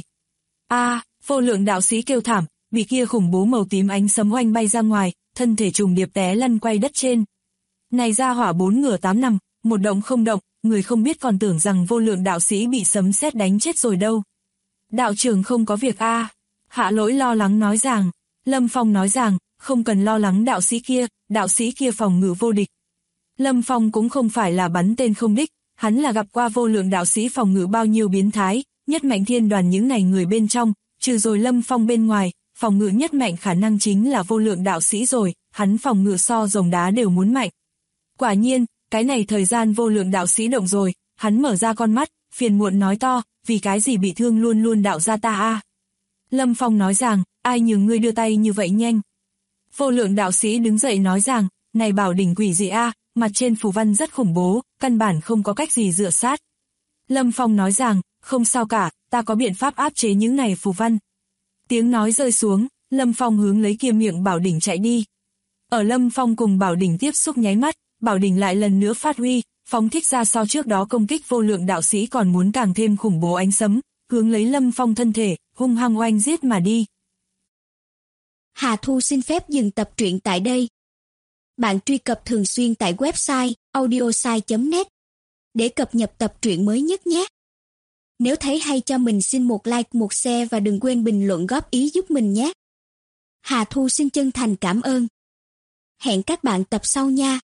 Vô lượng đạo sĩ kêu thảm, bị kia khủng bố màu tím ánh sấm oanh bay ra ngoài, thân thể trùng điệp té lăn quay đất trên. Này ra hỏa 4 ngửa 8 nằm, một động không động, người không biết còn tưởng rằng vô lượng đạo sĩ bị sấm sét đánh chết rồi đâu. Đạo trưởng không có việc Hạ Lỗi lo lắng nói rằng, Lâm Phong nói rằng, không cần lo lắng đạo sĩ kia phòng ngự vô địch. Lâm Phong cũng không phải là bắn tên không đích, hắn là gặp qua vô lượng đạo sĩ phòng ngự bao nhiêu biến thái, nhất mạnh thiên đoàn những này người bên trong, trừ rồi Lâm Phong bên ngoài, phòng ngự nhất mạnh khả năng chính là vô lượng đạo sĩ rồi, hắn phòng ngự so rồng đá đều muốn mạnh. Quả nhiên, cái này thời gian vô lượng đạo sĩ động rồi, hắn mở ra con mắt, phiền muộn nói to, vì cái gì bị thương luôn luôn đạo gia ta Lâm Phong nói rằng, ai nhường ngươi đưa tay như vậy nhanh. Vô lượng đạo sĩ đứng dậy nói rằng, này bảo đỉnh quỷ gì mặt trên phù văn rất khủng bố, căn bản không có cách gì dựa sát. Lâm Phong nói rằng, không sao cả, ta có biện pháp áp chế những này phù văn. Tiếng nói rơi xuống, Lâm Phong hướng lấy kia miệng bảo đỉnh chạy đi. Ở Lâm Phong cùng bảo đỉnh tiếp xúc nháy mắt, bảo đỉnh lại lần nữa phát huy, phóng thích ra so trước đó công kích vô lượng đạo sĩ còn muốn càng thêm khủng bố ánh sấm, hướng lấy Lâm Phong thân thể, hung hăng oanh giết mà đi. Hà Thu xin phép dừng tập truyện tại đây. Bạn truy cập thường xuyên tại website audiosai.net để cập nhật tập truyện mới nhất nhé. Nếu thấy hay cho mình xin một like, một share và đừng quên bình luận góp ý giúp mình nhé. Hà Thu xin chân thành cảm ơn. Hẹn các bạn tập sau nha.